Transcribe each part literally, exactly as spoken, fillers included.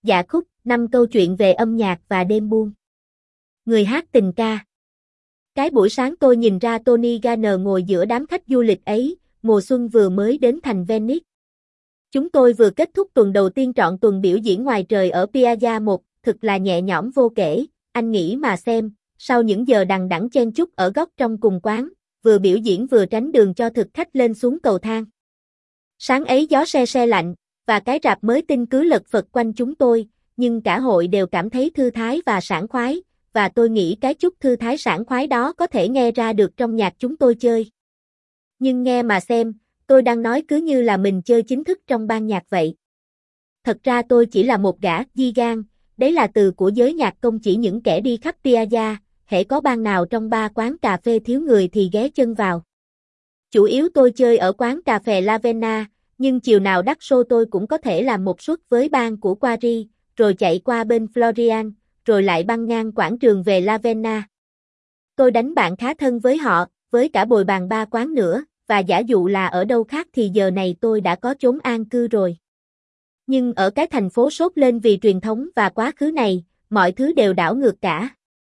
Dạ khúc, năm câu chuyện về âm nhạc và đêm buông. Người hát tình ca. Cái buổi sáng tôi nhìn ra Tony Garner ngồi giữa đám khách du lịch ấy, mùa xuân vừa mới đến thành Venice. Chúng tôi vừa kết thúc tuần đầu tiên trọn tuần biểu diễn ngoài trời ở Piazza một, thực là nhẹ nhõm vô kể, anh nghĩ mà xem, sau những giờ đằng đẵng chen chúc ở góc trong cùng quán, vừa biểu diễn vừa tránh đường cho thực khách lên xuống cầu thang. Sáng ấy gió se se lạnh, và cái rạp mới tinh cứ lật phật quanh chúng tôi, nhưng cả hội đều cảm thấy thư thái và sảng khoái, và tôi nghĩ cái chút thư thái sảng khoái đó có thể nghe ra được trong nhạc chúng tôi chơi. Nhưng nghe mà xem, tôi đang nói cứ như là mình chơi chính thức trong ban nhạc vậy. Thật ra tôi chỉ là một gã di gan, đấy là từ của giới nhạc công chỉ những kẻ đi khắp Piazza, hễ có ban nào trong ba quán cà phê thiếu người thì ghé chân vào. Chủ yếu tôi chơi ở quán cà phê Lavenna, nhưng chiều nào đắt show tôi cũng có thể làm một suất với ban của Quarry, rồi chạy qua bên Florian, rồi lại băng ngang quảng trường về Lavenna. Tôi đánh bạn khá thân với họ, với cả bồi bàn ba quán nữa, và giả dụ là ở đâu khác thì giờ này tôi đã có chốn an cư rồi. Nhưng ở cái thành phố sốt lên vì truyền thống và quá khứ này, mọi thứ đều đảo ngược cả.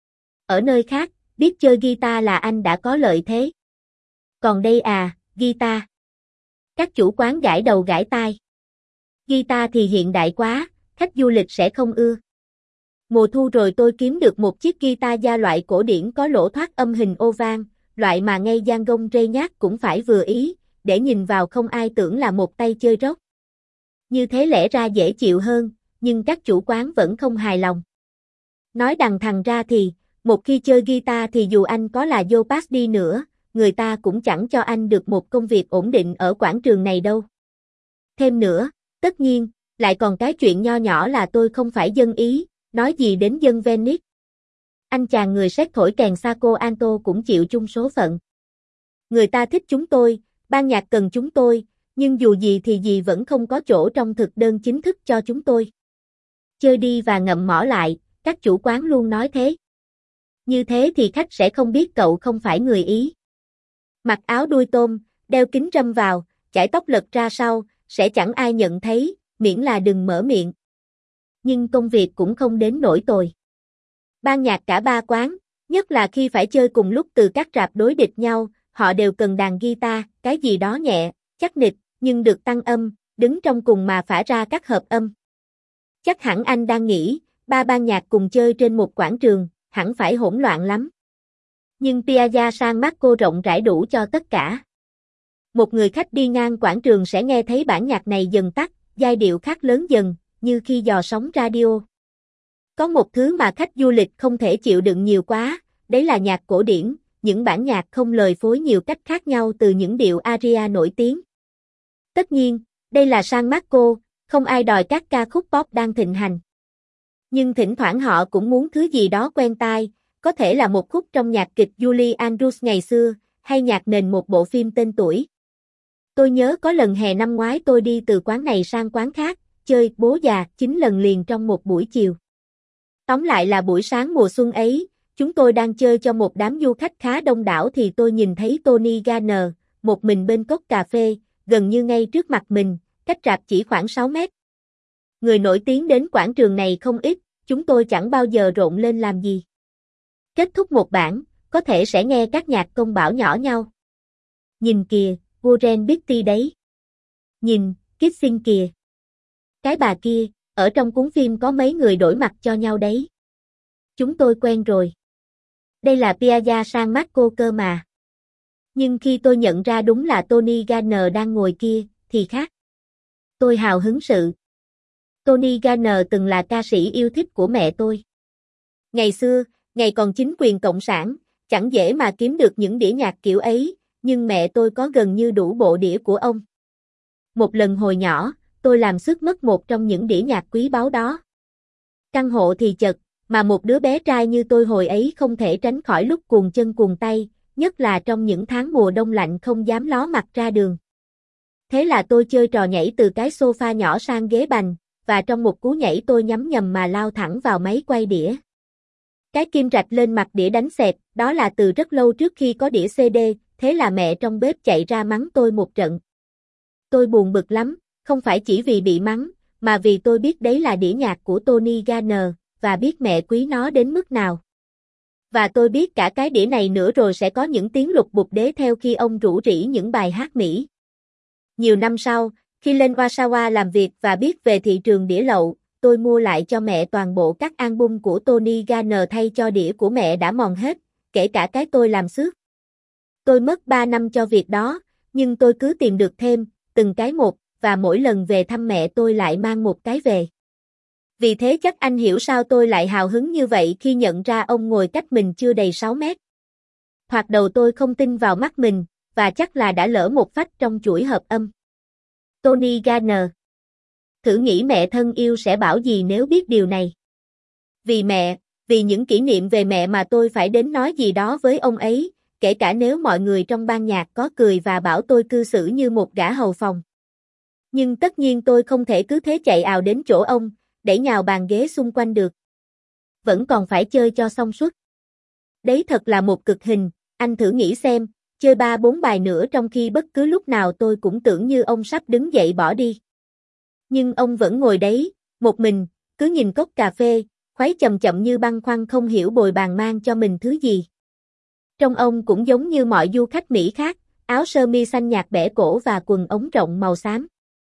Ở nơi khác, biết chơi guitar là anh đã có lợi thế. Còn đây à, guitar. Các chủ quán gãi đầu gãi tai. Guitar thì hiện đại quá, khách du lịch sẽ không ưa. Mùa thu rồi tôi kiếm được một chiếc guitar da loại cổ điển có lỗ thoát âm hình oval, loại mà ngay gian gông rê nhát cũng phải vừa ý, để nhìn vào không ai tưởng là một tay chơi rock. Như thế lẽ ra dễ chịu hơn, nhưng các chủ quán vẫn không hài lòng. Nói đằng thằng ra thì, một khi chơi guitar thì dù anh có là Joe Pass đi nữa, người ta cũng chẳng cho anh được một công việc ổn định ở quảng trường này đâu. Thêm nữa, tất nhiên, lại còn cái chuyện nho nhỏ là tôi không phải dân Ý, nói gì đến dân Venice. Anh chàng người Séc thổi kèn Saco Alto cũng chịu chung số phận. Người ta thích chúng tôi, ban nhạc cần chúng tôi, nhưng dù gì thì gì vẫn không có chỗ trong thực đơn chính thức cho chúng tôi. Chơi đi và ngậm mỏ lại, các chủ quán luôn nói thế. Như thế thì khách sẽ không biết cậu không phải người Ý. Mặc áo đuôi tôm, đeo kính râm vào, chải tóc lật ra sau, sẽ chẳng ai nhận thấy, miễn là đừng mở miệng. Nhưng công việc cũng không đến nỗi tồi. Ban nhạc cả ba quán, nhất là khi phải chơi cùng lúc từ các rạp đối địch nhau, họ đều cần đàn guitar, cái gì đó nhẹ, chắc nịch, nhưng được tăng âm, đứng trong cùng mà phả ra các hợp âm. Chắc hẳn anh đang nghĩ, ba ban nhạc cùng chơi trên một quảng trường, hẳn phải hỗn loạn lắm. Nhưng Piazza San Marco rộng rãi đủ cho tất cả. Một người khách đi ngang quảng trường sẽ nghe thấy bản nhạc này dần tắt, giai điệu khác lớn dần, như khi dò sóng radio. Có một thứ mà khách du lịch không thể chịu đựng nhiều quá, đấy là nhạc cổ điển, những bản nhạc không lời phối nhiều cách khác nhau từ những điệu aria nổi tiếng. Tất nhiên, đây là San Marco, không ai đòi các ca khúc pop đang thịnh hành. Nhưng thỉnh thoảng họ cũng muốn thứ gì đó quen tai, có thể là một khúc trong nhạc kịch Julie Andrews ngày xưa, hay nhạc nền một bộ phim tên tuổi. Tôi nhớ có lần hè năm ngoái tôi đi từ quán này sang quán khác, chơi bố già chín lần liền trong một buổi chiều. Tóm lại là buổi sáng mùa xuân ấy, chúng tôi đang chơi cho một đám du khách khá đông đảo thì tôi nhìn thấy Tony Garner, một mình bên cốc cà phê, gần như ngay trước mặt mình, cách rạp chỉ khoảng sáu mét. Người nổi tiếng đến quảng trường này không ít, chúng tôi chẳng bao giờ rộn lên làm gì. Kết thúc một bản, có thể sẽ nghe các nhạc công bảo nhỏ nhau. Nhìn kìa, Warren Beatty đấy. Nhìn, Kissing kìa. Cái bà kia, ở trong cuốn phim có mấy người đổi mặt cho nhau đấy. Chúng tôi quen rồi. Đây là Piazza San Marco cơ mà. Nhưng khi tôi nhận ra đúng là Tony Garner đang ngồi kia, thì khác. Tôi hào hứng sự. Tony Garner từng là ca sĩ yêu thích của mẹ tôi. Ngày xưa, ngày còn chính quyền cộng sản, chẳng dễ mà kiếm được những đĩa nhạc kiểu ấy, nhưng mẹ tôi có gần như đủ bộ đĩa của ông. Một lần hồi nhỏ, tôi làm xước mất một trong những đĩa nhạc quý báu đó. Căn hộ thì chật, mà một đứa bé trai như tôi hồi ấy không thể tránh khỏi lúc cuồng chân cuồng tay, nhất là trong những tháng mùa đông lạnh không dám ló mặt ra đường. Thế là tôi chơi trò nhảy từ cái sofa nhỏ sang ghế bành, và trong một cú nhảy tôi nhắm nhầm mà lao thẳng vào máy quay đĩa. Cái kim rạch lên mặt đĩa đánh xẹp, đó là từ rất lâu trước khi có đĩa xê đê, thế là mẹ trong bếp chạy ra mắng tôi một trận. Tôi buồn bực lắm, không phải chỉ vì bị mắng, mà vì tôi biết đấy là đĩa nhạc của Tony Garner, và biết mẹ quý nó đến mức nào. Và tôi biết cả cái đĩa này nữa rồi sẽ có những tiếng lục bục đế theo khi ông rủ rỉ những bài hát Mỹ. Nhiều năm sau, khi lên Warsaw làm việc và biết về thị trường đĩa lậu, tôi mua lại cho mẹ toàn bộ các album của Tony Garner thay cho đĩa của mẹ đã mòn hết, kể cả cái tôi làm xước. Tôi mất ba năm cho việc đó, nhưng tôi cứ tìm được thêm, từng cái một, và mỗi lần về thăm mẹ tôi lại mang một cái về. Vì thế chắc anh hiểu sao tôi lại hào hứng như vậy khi nhận ra ông ngồi cách mình chưa đầy sáu mét. Thoạt đầu tôi không tin vào mắt mình, và chắc là đã lỡ một phách trong chuỗi hợp âm. Tony Garner. Thử nghĩ mẹ thân yêu sẽ bảo gì nếu biết điều này. Vì mẹ, vì những kỷ niệm về mẹ mà tôi phải đến nói gì đó với ông ấy, kể cả nếu mọi người trong ban nhạc có cười và bảo tôi cư xử như một gã hầu phòng. Nhưng tất nhiên tôi không thể cứ thế chạy ào đến chỗ ông, đẩy nhào bàn ghế xung quanh được. Vẫn còn phải chơi cho xong suốt. Đấy thật là một cực hình, anh thử nghĩ xem, chơi ba bốn bài nữa trong khi bất cứ lúc nào tôi cũng tưởng như ông sắp đứng dậy bỏ đi. Nhưng ông vẫn ngồi đấy, một mình, cứ nhìn cốc cà phê, khuấy chậm chậm như băn khoăn không hiểu bồi bàn mang cho mình thứ gì. Trông ông cũng giống như mọi du khách Mỹ khác, áo sơ mi xanh nhạt bẻ cổ và quần ống rộng màu xám.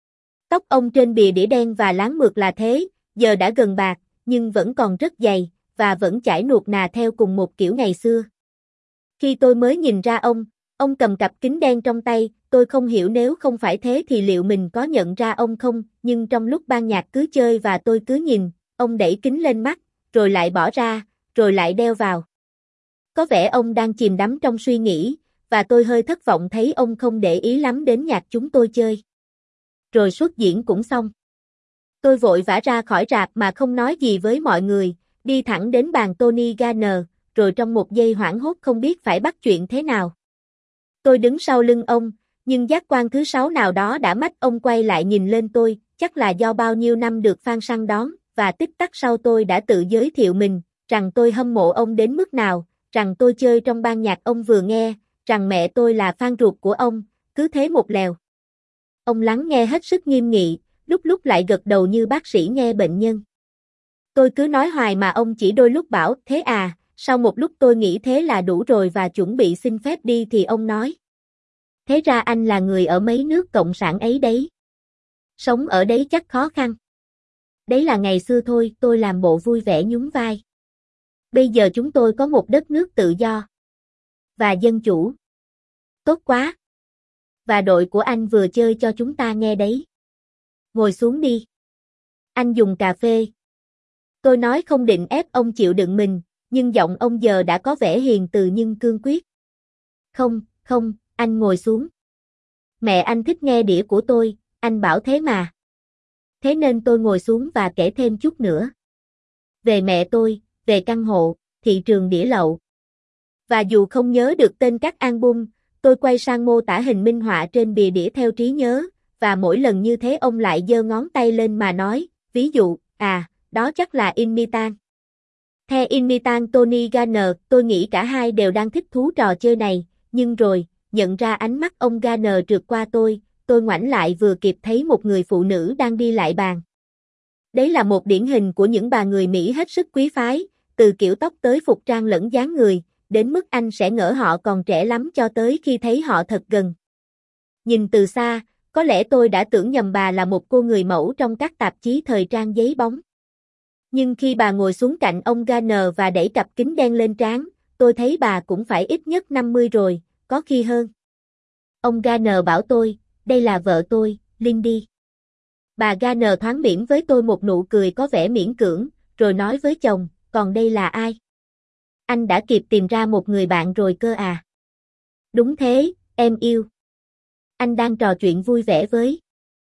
Tóc ông trên bìa đĩa đen và láng mượt là thế, giờ đã gần bạc, nhưng vẫn còn rất dày, và vẫn chải nuột nà theo cùng một kiểu ngày xưa. Khi tôi mới nhìn ra ông, ông cầm cặp kính đen trong tay, tôi không hiểu nếu không phải thế thì liệu mình có nhận ra ông không, nhưng trong lúc ban nhạc cứ chơi và tôi cứ nhìn, ông đẩy kính lên mắt, rồi lại bỏ ra, rồi lại đeo vào. Có vẻ ông đang chìm đắm trong suy nghĩ, và tôi hơi thất vọng thấy ông không để ý lắm đến nhạc chúng tôi chơi. Rồi xuất diễn cũng xong. Tôi vội vã ra khỏi rạp mà không nói gì với mọi người, đi thẳng đến bàn Tony Garner, rồi trong một giây hoảng hốt không biết phải bắt chuyện thế nào. Tôi đứng sau lưng ông, nhưng giác quan thứ sáu nào đó đã mách ông quay lại nhìn lên tôi, chắc là do bao nhiêu năm được fan săn đón, và tích tắc sau tôi đã tự giới thiệu mình, rằng tôi hâm mộ ông đến mức nào, rằng tôi chơi trong ban nhạc ông vừa nghe, rằng mẹ tôi là fan ruột của ông, cứ thế một lèo. Ông lắng nghe hết sức nghiêm nghị, lúc lúc lại gật đầu như bác sĩ nghe bệnh nhân. Tôi cứ nói hoài mà ông chỉ đôi lúc bảo, thế à, sau một lúc tôi nghĩ thế là đủ rồi và chuẩn bị xin phép đi thì ông nói. Thế ra anh là người ở mấy nước cộng sản ấy đấy. Sống ở đấy chắc khó khăn. Đấy là ngày xưa thôi, tôi làm bộ vui vẻ nhún vai. Bây giờ chúng tôi có một đất nước tự do. Và dân chủ. Tốt quá. Và đội của anh vừa chơi cho chúng ta nghe đấy. Ngồi xuống đi. Anh dùng cà phê. Tôi nói không định ép ông chịu đựng mình, nhưng giọng ông giờ đã có vẻ hiền từ nhưng cương quyết. Không, không, anh ngồi xuống. Mẹ anh thích nghe đĩa của tôi, anh bảo thế mà. Thế nên tôi ngồi xuống và kể thêm chút nữa. Về mẹ tôi, về căn hộ, thị trường đĩa lậu. Và dù không nhớ được tên các album, tôi quay sang mô tả hình minh họa trên bìa đĩa theo trí nhớ, và mỗi lần như thế ông lại giơ ngón tay lên mà nói, ví dụ, à, đó chắc là In Me Tan. The In Me Tan Tony Garner, tôi nghĩ cả hai đều đang thích thú trò chơi này, nhưng rồi, nhận ra ánh mắt ông Garner trượt qua tôi, tôi ngoảnh lại vừa kịp thấy một người phụ nữ đang đi lại bàn. Đấy là một điển hình của những bà người Mỹ hết sức quý phái, từ kiểu tóc tới phục trang lẫn dáng người, đến mức anh sẽ ngỡ họ còn trẻ lắm cho tới khi thấy họ thật gần. Nhìn từ xa, có lẽ tôi đã tưởng nhầm bà là một cô người mẫu trong các tạp chí thời trang giấy bóng. Nhưng khi bà ngồi xuống cạnh ông Garner và đẩy cặp kính đen lên trán, tôi thấy bà cũng phải ít nhất năm mươi rồi, có khi hơn. Ông Garner bảo tôi, đây là vợ tôi, Lindy. Bà Garner thoáng mỉm với tôi một nụ cười có vẻ miễn cưỡng, rồi nói với chồng, còn đây là ai? Anh đã kịp tìm ra một người bạn rồi cơ à? Đúng thế, em yêu. Anh đang trò chuyện vui vẻ với.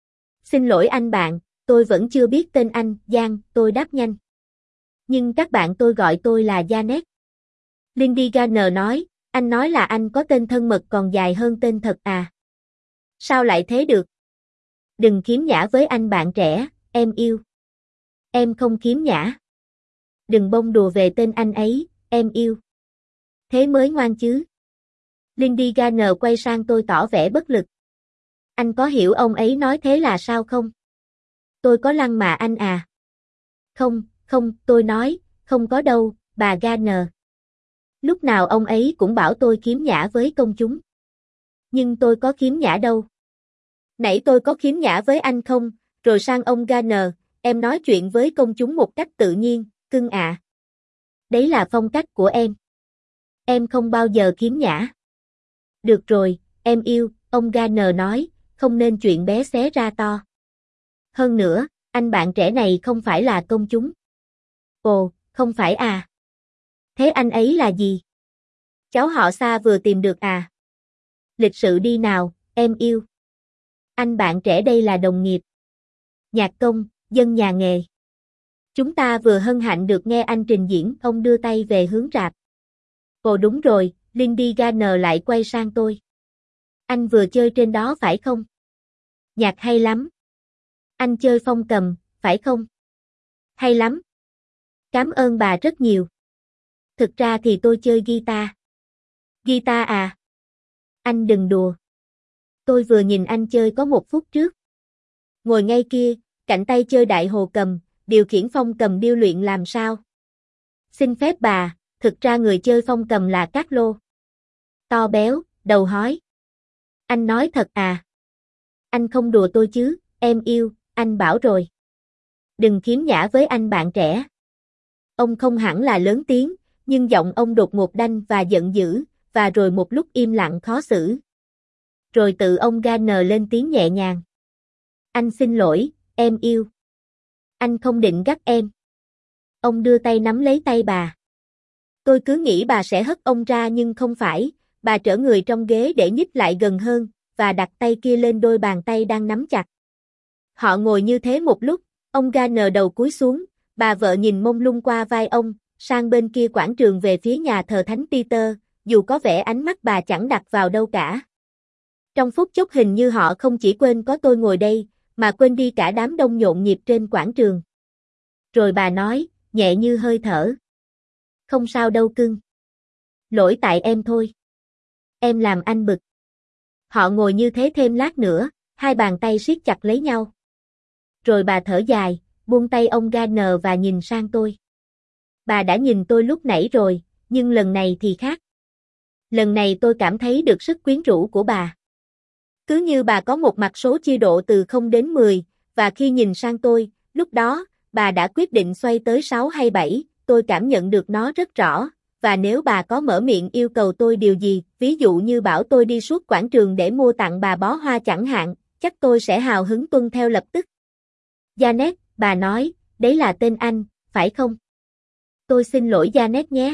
Xin lỗi anh bạn, tôi vẫn chưa biết tên anh, Giang, tôi đáp nhanh. Nhưng các bạn tôi gọi tôi là Janet. Lindy Garner nói, anh nói là anh có tên thân mật còn dài hơn tên thật à? Sao lại thế được? Đừng khiếm nhã với anh bạn trẻ, em yêu. Em không khiếm nhã. Đừng bông đùa về tên anh ấy, em yêu. Thế mới ngoan chứ. Lindy Garner quay sang tôi tỏ vẻ bất lực. Anh có hiểu ông ấy nói thế là sao không? Tôi có lăng mạ anh à? Không, không, tôi nói, không có đâu, bà Garner. Lúc nào ông ấy cũng bảo tôi khiếm nhã với công chúng. Nhưng tôi có khiếm nhã đâu. Nãy tôi có khiếm nhã với anh không, rồi sang ông Garner, em nói chuyện với công chúng một cách tự nhiên, cưng ạ. Đấy là phong cách của em. Em không bao giờ khiếm nhã. Được rồi, em yêu, ông Garner nói, không nên chuyện bé xé ra to. Hơn nữa, anh bạn trẻ này không phải là công chúng. Ồ, không phải à? Thế anh ấy là gì? Cháu họ xa vừa tìm được à? Lịch sự đi nào, em yêu. Anh bạn trẻ đây là đồng nghiệp. Nhạc công, dân nhà nghề. Chúng ta vừa hân hạnh được nghe anh trình diễn, ông đưa tay về hướng rạp. Ồ đúng rồi, Lindy Garner lại quay sang tôi. Anh vừa chơi trên đó phải không? Nhạc hay lắm. Anh chơi phong cầm, phải không? Hay lắm. Cảm ơn bà rất nhiều. Thực ra thì tôi chơi guitar. Guitar à? Anh đừng đùa. Tôi vừa nhìn anh chơi có một phút trước. Ngồi ngay kia, cạnh tay chơi đại hồ cầm, điều khiển phong cầm điêu luyện làm sao? Xin phép bà, thực ra người chơi phong cầm là Carlo. To béo, đầu hói. Anh nói thật à? Anh không đùa tôi chứ, em yêu, anh bảo rồi. Đừng khiếm nhã với anh bạn trẻ. Ông không hẳn là lớn tiếng, nhưng giọng ông đột ngột đanh và giận dữ, và rồi một lúc im lặng khó xử. Rồi tự ông Garner lên tiếng nhẹ nhàng. Anh xin lỗi, em yêu. Anh không định gắt em. Ông đưa tay nắm lấy tay bà. Tôi cứ nghĩ bà sẽ hất ông ra nhưng không phải, bà trở người trong ghế để nhích lại gần hơn, và đặt tay kia lên đôi bàn tay đang nắm chặt. Họ ngồi như thế một lúc, ông Garner đầu cúi xuống, bà vợ nhìn mông lung qua vai ông, sang bên kia quảng trường về phía nhà thờ Thánh Peter, dù có vẻ ánh mắt bà chẳng đặt vào đâu cả. Trong phút chốc hình như họ không chỉ quên có tôi ngồi đây, mà quên đi cả đám đông nhộn nhịp trên quảng trường. Rồi bà nói, nhẹ như hơi thở. Không sao đâu cưng. Lỗi tại em thôi. Em làm anh bực. Họ ngồi như thế thêm lát nữa, hai bàn tay siết chặt lấy nhau. Rồi bà thở dài, buông tay ông Garner và nhìn sang tôi. Bà đã nhìn tôi lúc nãy rồi, nhưng lần này thì khác. Lần này tôi cảm thấy được sức quyến rũ của bà. Cứ như bà có một mặt số chia độ từ không đến mười, và khi nhìn sang tôi, lúc đó, bà đã quyết định xoay tới sáu hay bảy, tôi cảm nhận được nó rất rõ, và nếu bà có mở miệng yêu cầu tôi điều gì, ví dụ như bảo tôi đi suốt quảng trường để mua tặng bà bó hoa chẳng hạn, chắc tôi sẽ hào hứng tuân theo lập tức. Janet, bà nói, đấy là tên anh, phải không? Tôi xin lỗi Janet nhé.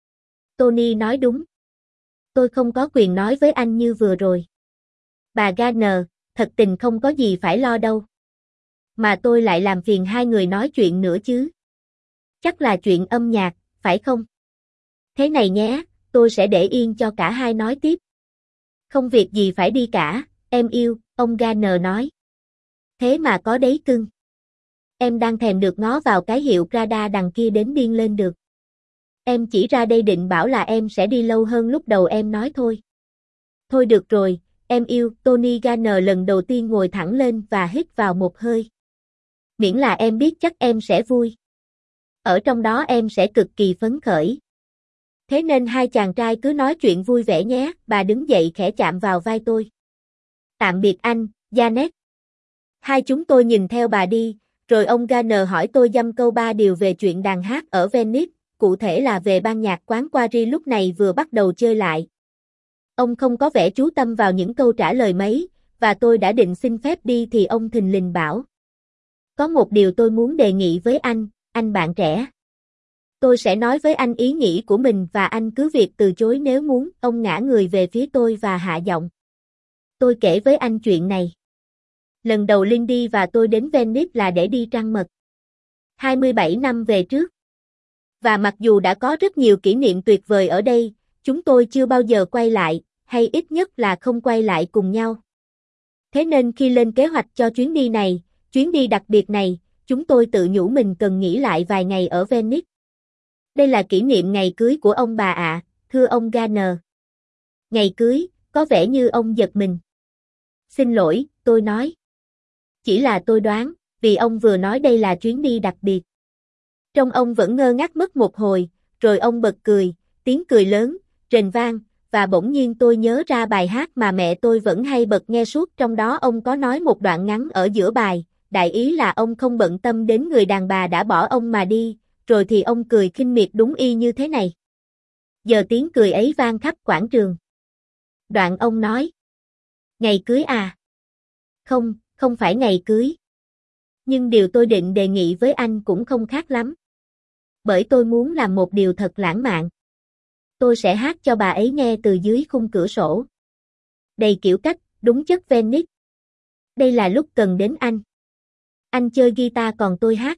Tony nói đúng. Tôi không có quyền nói với anh như vừa rồi. Bà Garner, thật tình không có gì phải lo đâu. Mà tôi lại làm phiền hai người nói chuyện nữa chứ. Chắc là chuyện âm nhạc, phải không? Thế này nhé, tôi sẽ để yên cho cả hai nói tiếp. Không việc gì phải đi cả, em yêu, ông Garner nói. Thế mà có đấy cưng. Em đang thèm được ngó vào cái hiệu Prada đằng kia đến điên lên được. Em chỉ ra đây định bảo là em sẽ đi lâu hơn lúc đầu em nói thôi. Thôi được rồi, em yêu, Tony Garner lần đầu tiên ngồi thẳng lên và hít vào một hơi. Miễn là em biết chắc em sẽ vui. Ở trong đó em sẽ cực kỳ phấn khởi. Thế nên hai chàng trai cứ nói chuyện vui vẻ nhé, bà đứng dậy khẽ chạm vào vai tôi. Tạm biệt anh, Janet. Hai chúng tôi nhìn theo bà đi, rồi ông Garner hỏi tôi dăm câu ba điều về chuyện đàn hát ở Venice, cụ thể là về ban nhạc quán Quarry lúc này vừa bắt đầu chơi lại. Ông không có vẻ chú tâm vào những câu trả lời mấy, và tôi đã định xin phép đi thì ông thình lình bảo. Có một điều tôi muốn đề nghị với anh, anh bạn trẻ. Tôi sẽ nói với anh ý nghĩ của mình và anh cứ việc từ chối nếu muốn. Ông ngả người về phía tôi và hạ giọng. Tôi kể với anh chuyện này. Lần đầu Lindy và tôi đến Venice là để đi trăng mật. hai mươi bảy năm về trước. Và mặc dù đã có rất nhiều kỷ niệm tuyệt vời ở đây, chúng tôi chưa bao giờ quay lại, hay ít nhất là không quay lại cùng nhau. Thế nên khi lên kế hoạch cho chuyến đi này, chuyến đi đặc biệt này, chúng tôi tự nhủ mình cần nghỉ lại vài ngày ở Venice. Đây là kỷ niệm ngày cưới của ông bà ạ, thưa ông Garner. Ngày cưới, có vẻ như ông giật mình. Xin lỗi, tôi nói. Chỉ là tôi đoán, vì ông vừa nói đây là chuyến đi đặc biệt. Trong ông vẫn ngơ ngác mất một hồi, rồi ông bật cười, tiếng cười lớn, rền vang, và bỗng nhiên tôi nhớ ra bài hát mà mẹ tôi vẫn hay bật nghe suốt, trong đó ông có nói một đoạn ngắn ở giữa bài, đại ý là ông không bận tâm đến người đàn bà đã bỏ ông mà đi, rồi thì ông cười khinh miệt đúng y như thế này. Giờ tiếng cười ấy vang khắp quảng trường. Đoạn ông nói: Ngày cưới à? Không, không phải ngày cưới. Nhưng điều tôi định đề nghị với anh cũng không khác lắm. Bởi tôi muốn làm một điều thật lãng mạn. Tôi sẽ hát cho bà ấy nghe từ dưới khung cửa sổ. Đầy kiểu cách, đúng chất Venice. Đây là lúc cần đến anh. Anh chơi guitar còn tôi hát.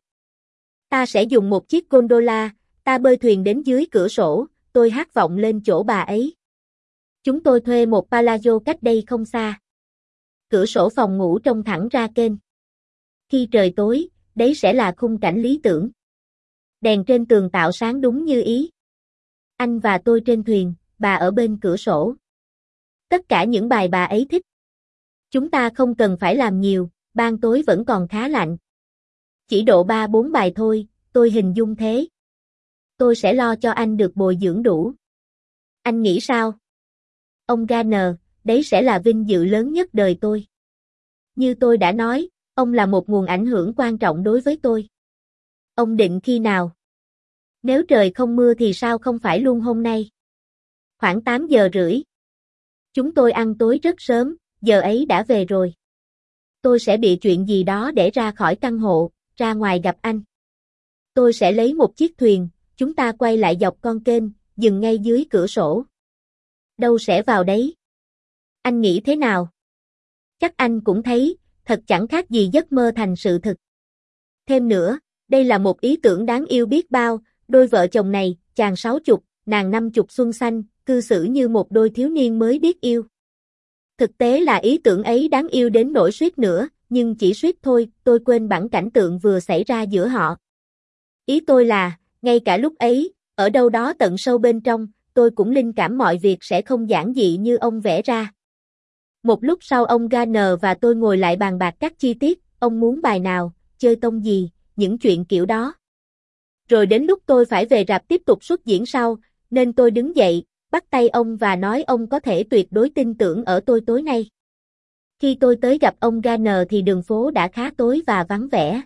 Ta sẽ dùng một chiếc gondola, ta bơi thuyền đến dưới cửa sổ, tôi hát vọng lên chỗ bà ấy. Chúng tôi thuê một palazzo cách đây không xa. Cửa sổ phòng ngủ trông thẳng ra kênh. Khi trời tối, đấy sẽ là khung cảnh lý tưởng. Đèn trên tường tạo sáng đúng như ý. Anh và tôi trên thuyền, bà ở bên cửa sổ. Tất cả những bài bà ấy thích. Chúng ta không cần phải làm nhiều, ban tối vẫn còn khá lạnh. Chỉ độ ba bốn bài thôi, tôi hình dung thế. Tôi sẽ lo cho anh được bồi dưỡng đủ. Anh nghĩ sao? Ông Garner, đấy sẽ là vinh dự lớn nhất đời tôi. Như tôi đã nói, ông là một nguồn ảnh hưởng quan trọng đối với tôi. Ông định khi nào? Nếu trời không mưa thì sao không phải luôn hôm nay? Khoảng tám giờ rưỡi. Chúng tôi ăn tối rất sớm, giờ ấy đã về rồi. Tôi sẽ bị chuyện gì đó để ra khỏi căn hộ, ra ngoài gặp anh. Tôi sẽ lấy một chiếc thuyền, chúng ta quay lại dọc con kênh, dừng ngay dưới cửa sổ. Đâu sẽ vào đấy? Anh nghĩ thế nào? Chắc anh cũng thấy, thật chẳng khác gì giấc mơ thành sự thực. Thêm nữa, đây là một ý tưởng đáng yêu biết bao, đôi vợ chồng này, chàng sáu chục, nàng năm chục xuân xanh, cư xử như một đôi thiếu niên mới biết yêu. Thực tế là ý tưởng ấy đáng yêu đến nỗi suýt nữa, nhưng chỉ suýt thôi, tôi quên bẵng cảnh tượng vừa xảy ra giữa họ. Ý tôi là, ngay cả lúc ấy, ở đâu đó tận sâu bên trong, tôi cũng linh cảm mọi việc sẽ không giản dị như ông vẽ ra. Một lúc sau ông Garner và tôi ngồi lại bàn bạc các chi tiết, ông muốn bài nào, chơi tông gì, những chuyện kiểu đó. Rồi đến lúc tôi phải về rạp tiếp tục xuất diễn sau, nên tôi đứng dậy, bắt tay ông và nói ông có thể tuyệt đối tin tưởng ở tôi tối nay. Khi tôi tới gặp ông Garner thì đường phố đã khá tối và vắng vẻ.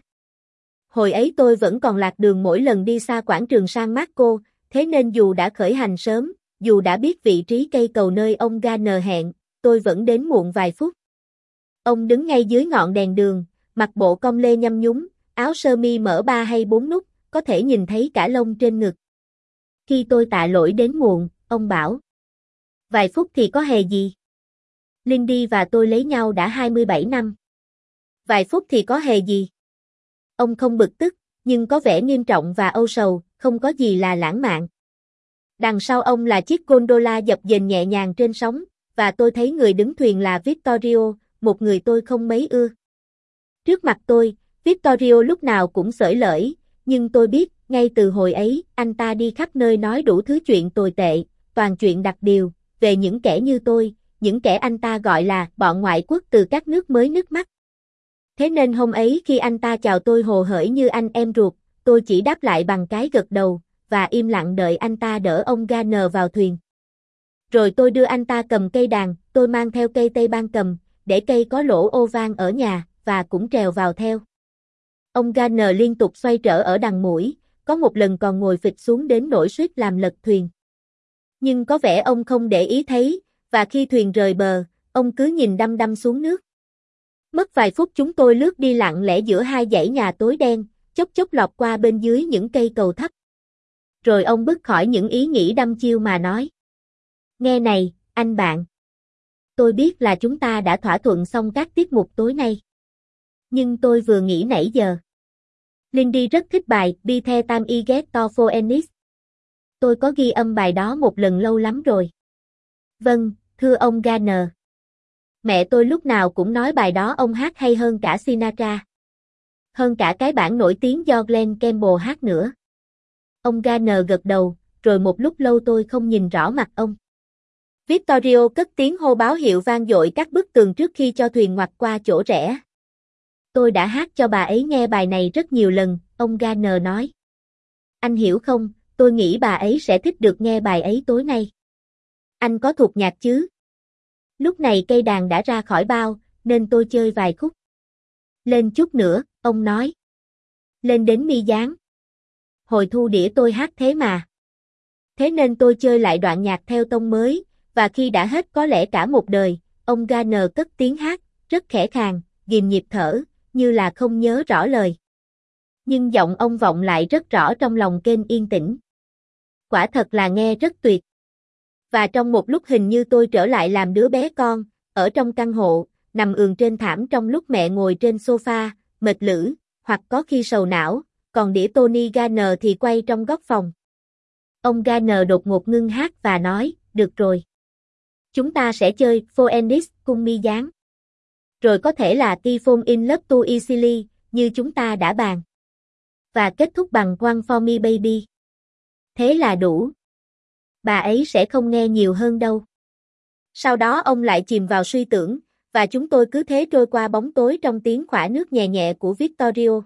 Hồi ấy tôi vẫn còn lạc đường mỗi lần đi xa quảng trường San Marco, thế nên dù đã khởi hành sớm, dù đã biết vị trí cây cầu nơi ông Garner hẹn, tôi vẫn đến muộn vài phút. Ông đứng ngay dưới ngọn đèn đường, mặc bộ com lê nhăm nhúng, áo sơ mi mở ba hay bốn nút, có thể nhìn thấy cả lông trên ngực. Khi tôi tạ lỗi đến muộn, ông bảo: Vài phút thì có hề gì. Lindy và tôi lấy nhau đã hai mươi bảy năm. Vài phút thì có hề gì. Ông không bực tức, nhưng có vẻ nghiêm trọng và âu sầu, không có gì là lãng mạn. Đằng sau ông là chiếc gondola dập dềnh nhẹ nhàng trên sóng, và tôi thấy người đứng thuyền là Vittorio, một người tôi không mấy ưa. Trước mặt tôi, Vittorio lúc nào cũng xởi lởi, nhưng tôi biết, ngay từ hồi ấy, anh ta đi khắp nơi nói đủ thứ chuyện tồi tệ, toàn chuyện đặc điều, về những kẻ như tôi, những kẻ anh ta gọi là bọn ngoại quốc từ các nước mới nước mắt. Thế nên hôm ấy khi anh ta chào tôi hồ hởi như anh em ruột, tôi chỉ đáp lại bằng cái gật đầu, và im lặng đợi anh ta đỡ ông Garner vào thuyền. Rồi tôi đưa anh ta cầm cây đàn, tôi mang theo cây tây ban cầm, để cây có lỗ ô vang ở nhà, và cũng trèo vào theo. Ông Garner liên tục xoay trở ở đằng mũi, có một lần còn ngồi phịch xuống đến nỗi suýt làm lật thuyền. Nhưng có vẻ ông không để ý thấy, và khi thuyền rời bờ, ông cứ nhìn đăm đăm xuống nước. Mất vài phút chúng tôi lướt đi lặng lẽ giữa hai dãy nhà tối đen, chốc chốc lọt qua bên dưới những cây cầu thấp. Rồi ông bứt khỏi những ý nghĩ đăm chiêu mà nói: Nghe này, anh bạn. Tôi biết là chúng ta đã thỏa thuận xong các tiết mục tối nay. Nhưng tôi vừa nghĩ nãy giờ. Lindy rất thích bài Be The Time I Get To For Ennis. Tôi có ghi âm bài đó một lần lâu lắm rồi. Vâng, thưa ông Garner. Mẹ tôi lúc nào cũng nói bài đó ông hát hay hơn cả Sinatra. Hơn cả cái bản nổi tiếng do Glenn Campbell hát nữa. Ông Garner gật đầu, rồi một lúc lâu tôi không nhìn rõ mặt ông. Vittorio cất tiếng hô báo hiệu vang dội các bức tường trước khi cho thuyền ngoặt qua chỗ rẽ. Tôi đã hát cho bà ấy nghe bài này rất nhiều lần, ông Garner nói. Anh hiểu không, tôi nghĩ bà ấy sẽ thích được nghe bài ấy tối nay. Anh có thuộc nhạc chứ? Lúc này cây đàn đã ra khỏi bao, nên tôi chơi vài khúc. Lên chút nữa, ông nói. Lên đến mi giáng. Hồi thu đĩa tôi hát thế mà. Thế nên tôi chơi lại đoạn nhạc theo tông mới, và khi đã hết có lẽ cả một đời, ông Garner cất tiếng hát, rất khẽ khàng, ghim nhịp thở, như là không nhớ rõ lời. Nhưng giọng ông vọng lại rất rõ trong lòng kênh yên tĩnh. Quả thật là nghe rất tuyệt. Và trong một lúc hình như tôi trở lại làm đứa bé con, ở trong căn hộ, nằm ườn trên thảm trong lúc mẹ ngồi trên sofa, mệt lử, hoặc có khi sầu não, còn đĩa Tony Garner thì quay trong góc phòng. Ông Garner đột ngột ngưng hát và nói, được rồi. Chúng ta sẽ chơi Phoenix cung mi giáng. Rồi có thể là T Fall in Love Too Easily, như chúng ta đã bàn. Và kết thúc bằng One for Me Baby. Thế là đủ. Bà ấy sẽ không nghe nhiều hơn đâu. Sau đó ông lại chìm vào suy tưởng, và chúng tôi cứ thế trôi qua bóng tối trong tiếng khỏa nước nhẹ nhẹ của Victorio.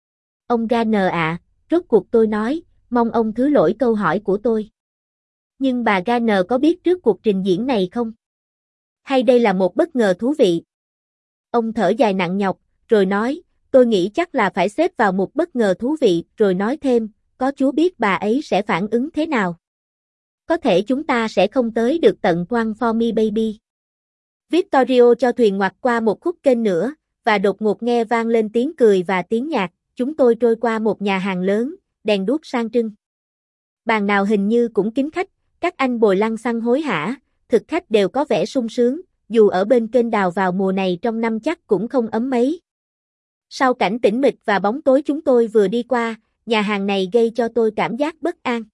Ông Garner ạ, rốt cuộc tôi nói, mong ông thứ lỗi câu hỏi của tôi. Nhưng bà Garner có biết trước cuộc trình diễn này không? Hay đây là một bất ngờ thú vị? Ông thở dài nặng nhọc, rồi nói, tôi nghĩ chắc là phải xếp vào một bất ngờ thú vị, rồi nói thêm, có Chúa biết bà ấy sẽ phản ứng thế nào. Có thể chúng ta sẽ không tới được tận One for Me Baby. Victorio cho thuyền ngoặt qua một khúc kênh nữa, và đột ngột nghe vang lên tiếng cười và tiếng nhạc, chúng tôi trôi qua một nhà hàng lớn, đèn đuốc sang trưng. Bàn nào hình như cũng kín khách, các anh bồi lăng xăng hối hả, thực khách đều có vẻ sung sướng, dù ở bên kênh đào vào mùa này trong năm chắc cũng không ấm mấy. Sau cảnh tĩnh mịch và bóng tối chúng tôi vừa đi qua, nhà hàng này gây cho tôi cảm giác bất an.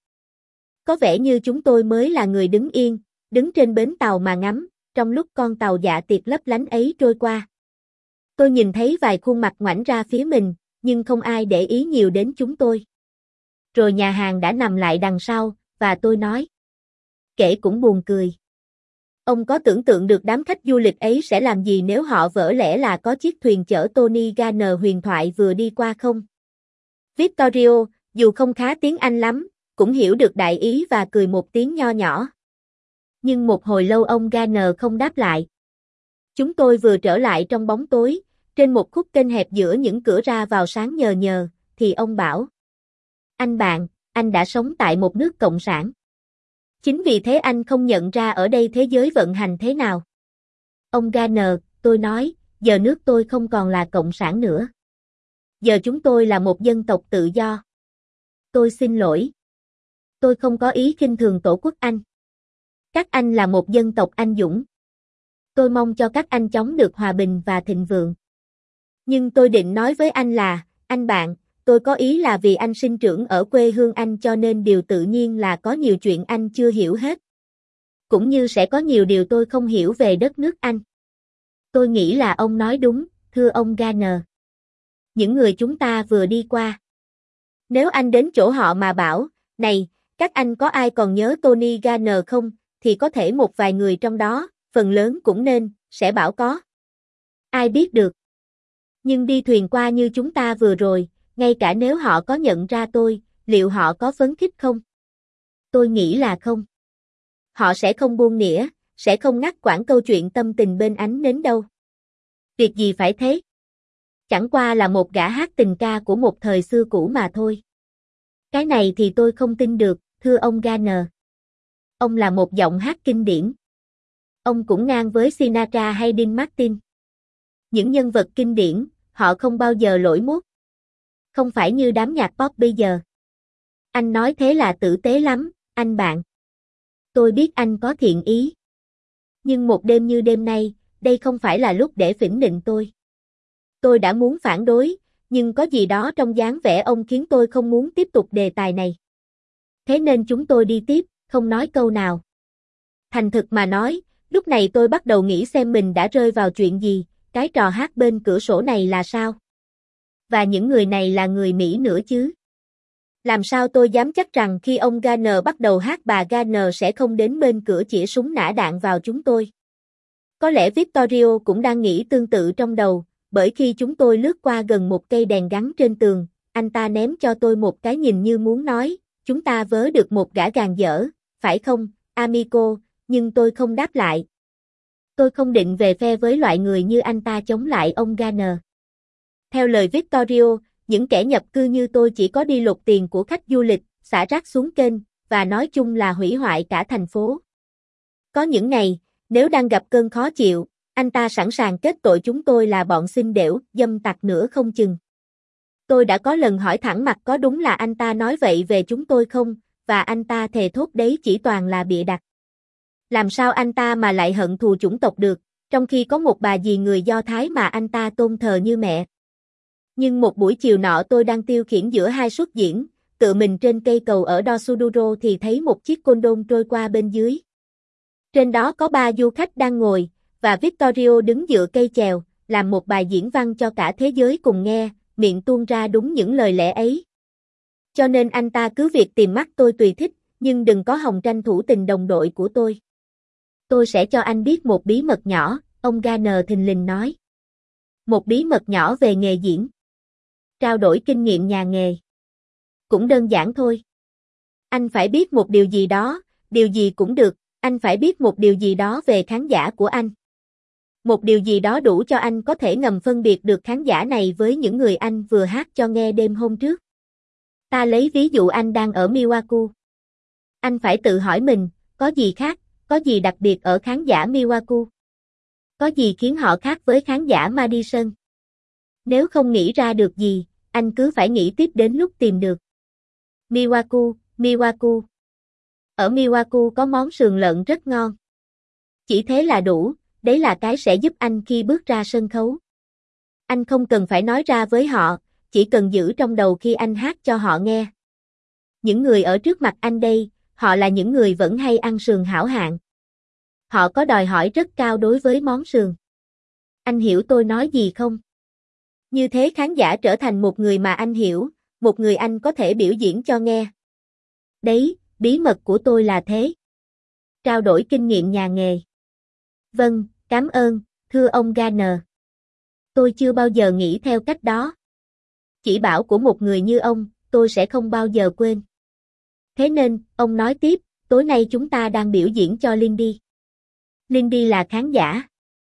Có vẻ như chúng tôi mới là người đứng yên, đứng trên bến tàu mà ngắm, trong lúc con tàu dạ tiệc lấp lánh ấy trôi qua. Tôi nhìn thấy vài khuôn mặt ngoảnh ra phía mình, nhưng không ai để ý nhiều đến chúng tôi. Rồi nhà hàng đã nằm lại đằng sau, và tôi nói. Kể cũng buồn cười. Ông có tưởng tượng được đám khách du lịch ấy sẽ làm gì nếu họ vỡ lẽ là có chiếc thuyền chở Tony Garner huyền thoại vừa đi qua không? Victorio, dù không khá tiếng Anh lắm, cũng hiểu được đại ý và cười một tiếng nho nhỏ. Nhưng một hồi lâu ông Garner không đáp lại. Chúng tôi vừa trở lại trong bóng tối, trên một khúc kênh hẹp giữa những cửa ra vào sáng nhờ nhờ, thì ông bảo. Anh bạn, anh đã sống tại một nước cộng sản. Chính vì thế anh không nhận ra ở đây thế giới vận hành thế nào. Ông Garner, tôi nói, giờ nước tôi không còn là cộng sản nữa. Giờ chúng tôi là một dân tộc tự do. Tôi xin lỗi. Tôi không có ý khinh thường tổ quốc Anh. Các anh là một dân tộc anh dũng. Tôi mong cho các anh chống được hòa bình và thịnh vượng. Nhưng tôi định nói với anh là, anh bạn, tôi có ý là vì anh sinh trưởng ở quê hương anh cho nên điều tự nhiên là có nhiều chuyện anh chưa hiểu hết. Cũng như sẽ có nhiều điều tôi không hiểu về đất nước Anh. Tôi nghĩ là ông nói đúng, thưa ông Garner. Những người chúng ta vừa đi qua. Nếu anh đến chỗ họ mà bảo, này, các anh có ai còn nhớ Tony Garner không, thì có thể một vài người trong đó, phần lớn cũng nên, sẽ bảo có. Ai biết được. Nhưng đi thuyền qua như chúng ta vừa rồi, ngay cả nếu họ có nhận ra tôi, liệu họ có phấn khích không? Tôi nghĩ là không. Họ sẽ không buông nĩa, sẽ không ngắt quãng câu chuyện tâm tình bên ánh nến đâu. Việc gì phải thế? Chẳng qua là một gã hát tình ca của một thời xưa cũ mà thôi. Cái này thì tôi không tin được, thưa ông Garner. Ông là một giọng hát kinh điển. Ông cũng ngang với Sinatra hay Dean Martin. Những nhân vật kinh điển, họ không bao giờ lỗi mốt. Không phải như đám nhạc pop bây giờ. Anh nói thế là tử tế lắm, anh bạn. Tôi biết anh có thiện ý. Nhưng một đêm như đêm nay, đây không phải là lúc để phỉnh nịnh tôi. Tôi đã muốn phản đối, nhưng có gì đó trong dáng vẻ ông khiến tôi không muốn tiếp tục đề tài này. Thế nên chúng tôi đi tiếp, không nói câu nào. Thành thực mà nói, lúc này tôi bắt đầu nghĩ xem mình đã rơi vào chuyện gì, cái trò hát bên cửa sổ này là sao? Và những người này là người Mỹ nữa chứ? Làm sao tôi dám chắc rằng khi ông Garner bắt đầu hát bà Garner sẽ không đến bên cửa chĩa súng nã đạn vào chúng tôi? Có lẽ Victorio cũng đang nghĩ tương tự trong đầu, bởi khi chúng tôi lướt qua gần một cây đèn gắn trên tường, anh ta ném cho tôi một cái nhìn như muốn nói, chúng ta vớ được một gã gàn dở, phải không, amico, nhưng tôi không đáp lại. Tôi không định về phe với loại người như anh ta chống lại ông Garner. Theo lời Vittorio, những kẻ nhập cư như tôi chỉ có đi lột tiền của khách du lịch, xả rác xuống kênh, và nói chung là hủy hoại cả thành phố. Có những ngày, nếu đang gặp cơn khó chịu, anh ta sẵn sàng kết tội chúng tôi là bọn xin đểu, dâm tặc nữa không chừng. Tôi đã có lần hỏi thẳng mặt có đúng là anh ta nói vậy về chúng tôi không, và anh ta thề thốt đấy chỉ toàn là bịa đặt. Làm sao anh ta mà lại hận thù chủng tộc được, trong khi có một bà dì người Do Thái mà anh ta tôn thờ như mẹ. Nhưng một buổi chiều nọ tôi đang tiêu khiển giữa hai suất diễn, tự mình trên cây cầu ở Dorsoduro thì thấy một chiếc côn trôi qua bên dưới. Trên đó có ba du khách đang ngồi, và Vittorio đứng dựa cây chèo, làm một bài diễn văn cho cả thế giới cùng nghe, miệng tuôn ra đúng những lời lẽ ấy. Cho nên anh ta cứ việc tìm mắt tôi tùy thích, nhưng đừng có hòng tranh thủ tình đồng đội của tôi. Tôi sẽ cho anh biết một bí mật nhỏ, ông Garner thình lình nói. Một bí mật nhỏ về nghề diễn. Trao đổi kinh nghiệm nhà nghề. Cũng đơn giản thôi. Anh phải biết một điều gì đó, điều gì cũng được, anh phải biết một điều gì đó về khán giả của anh. Một điều gì đó đủ cho anh có thể ngầm phân biệt được khán giả này với những người anh vừa hát cho nghe đêm hôm trước. Ta lấy ví dụ anh đang ở Milwaukee. Anh phải tự hỏi mình, có gì khác, có gì đặc biệt ở khán giả Milwaukee? Có gì khiến họ khác với khán giả Madison? Nếu không nghĩ ra được gì, anh cứ phải nghĩ tiếp đến lúc tìm được. Milwaukee, Milwaukee. Ở Milwaukee có món sườn lợn rất ngon. Chỉ thế là đủ, đấy là cái sẽ giúp anh khi bước ra sân khấu. Anh không cần phải nói ra với họ, chỉ cần giữ trong đầu khi anh hát cho họ nghe. Những người ở trước mặt anh đây, họ là những người vẫn hay ăn sườn hảo hạng. Họ có đòi hỏi rất cao đối với món sườn. Anh hiểu tôi nói gì không? Như thế khán giả trở thành một người mà anh hiểu, một người anh có thể biểu diễn cho nghe. Đấy, bí mật của tôi là thế. Trao đổi kinh nghiệm nhà nghề. Vâng, cảm ơn, thưa ông Garner. Tôi chưa bao giờ nghĩ theo cách đó. Chỉ bảo của một người như ông, tôi sẽ không bao giờ quên. Thế nên, ông nói tiếp, tối nay chúng ta đang biểu diễn cho Lindy. Lindy là khán giả.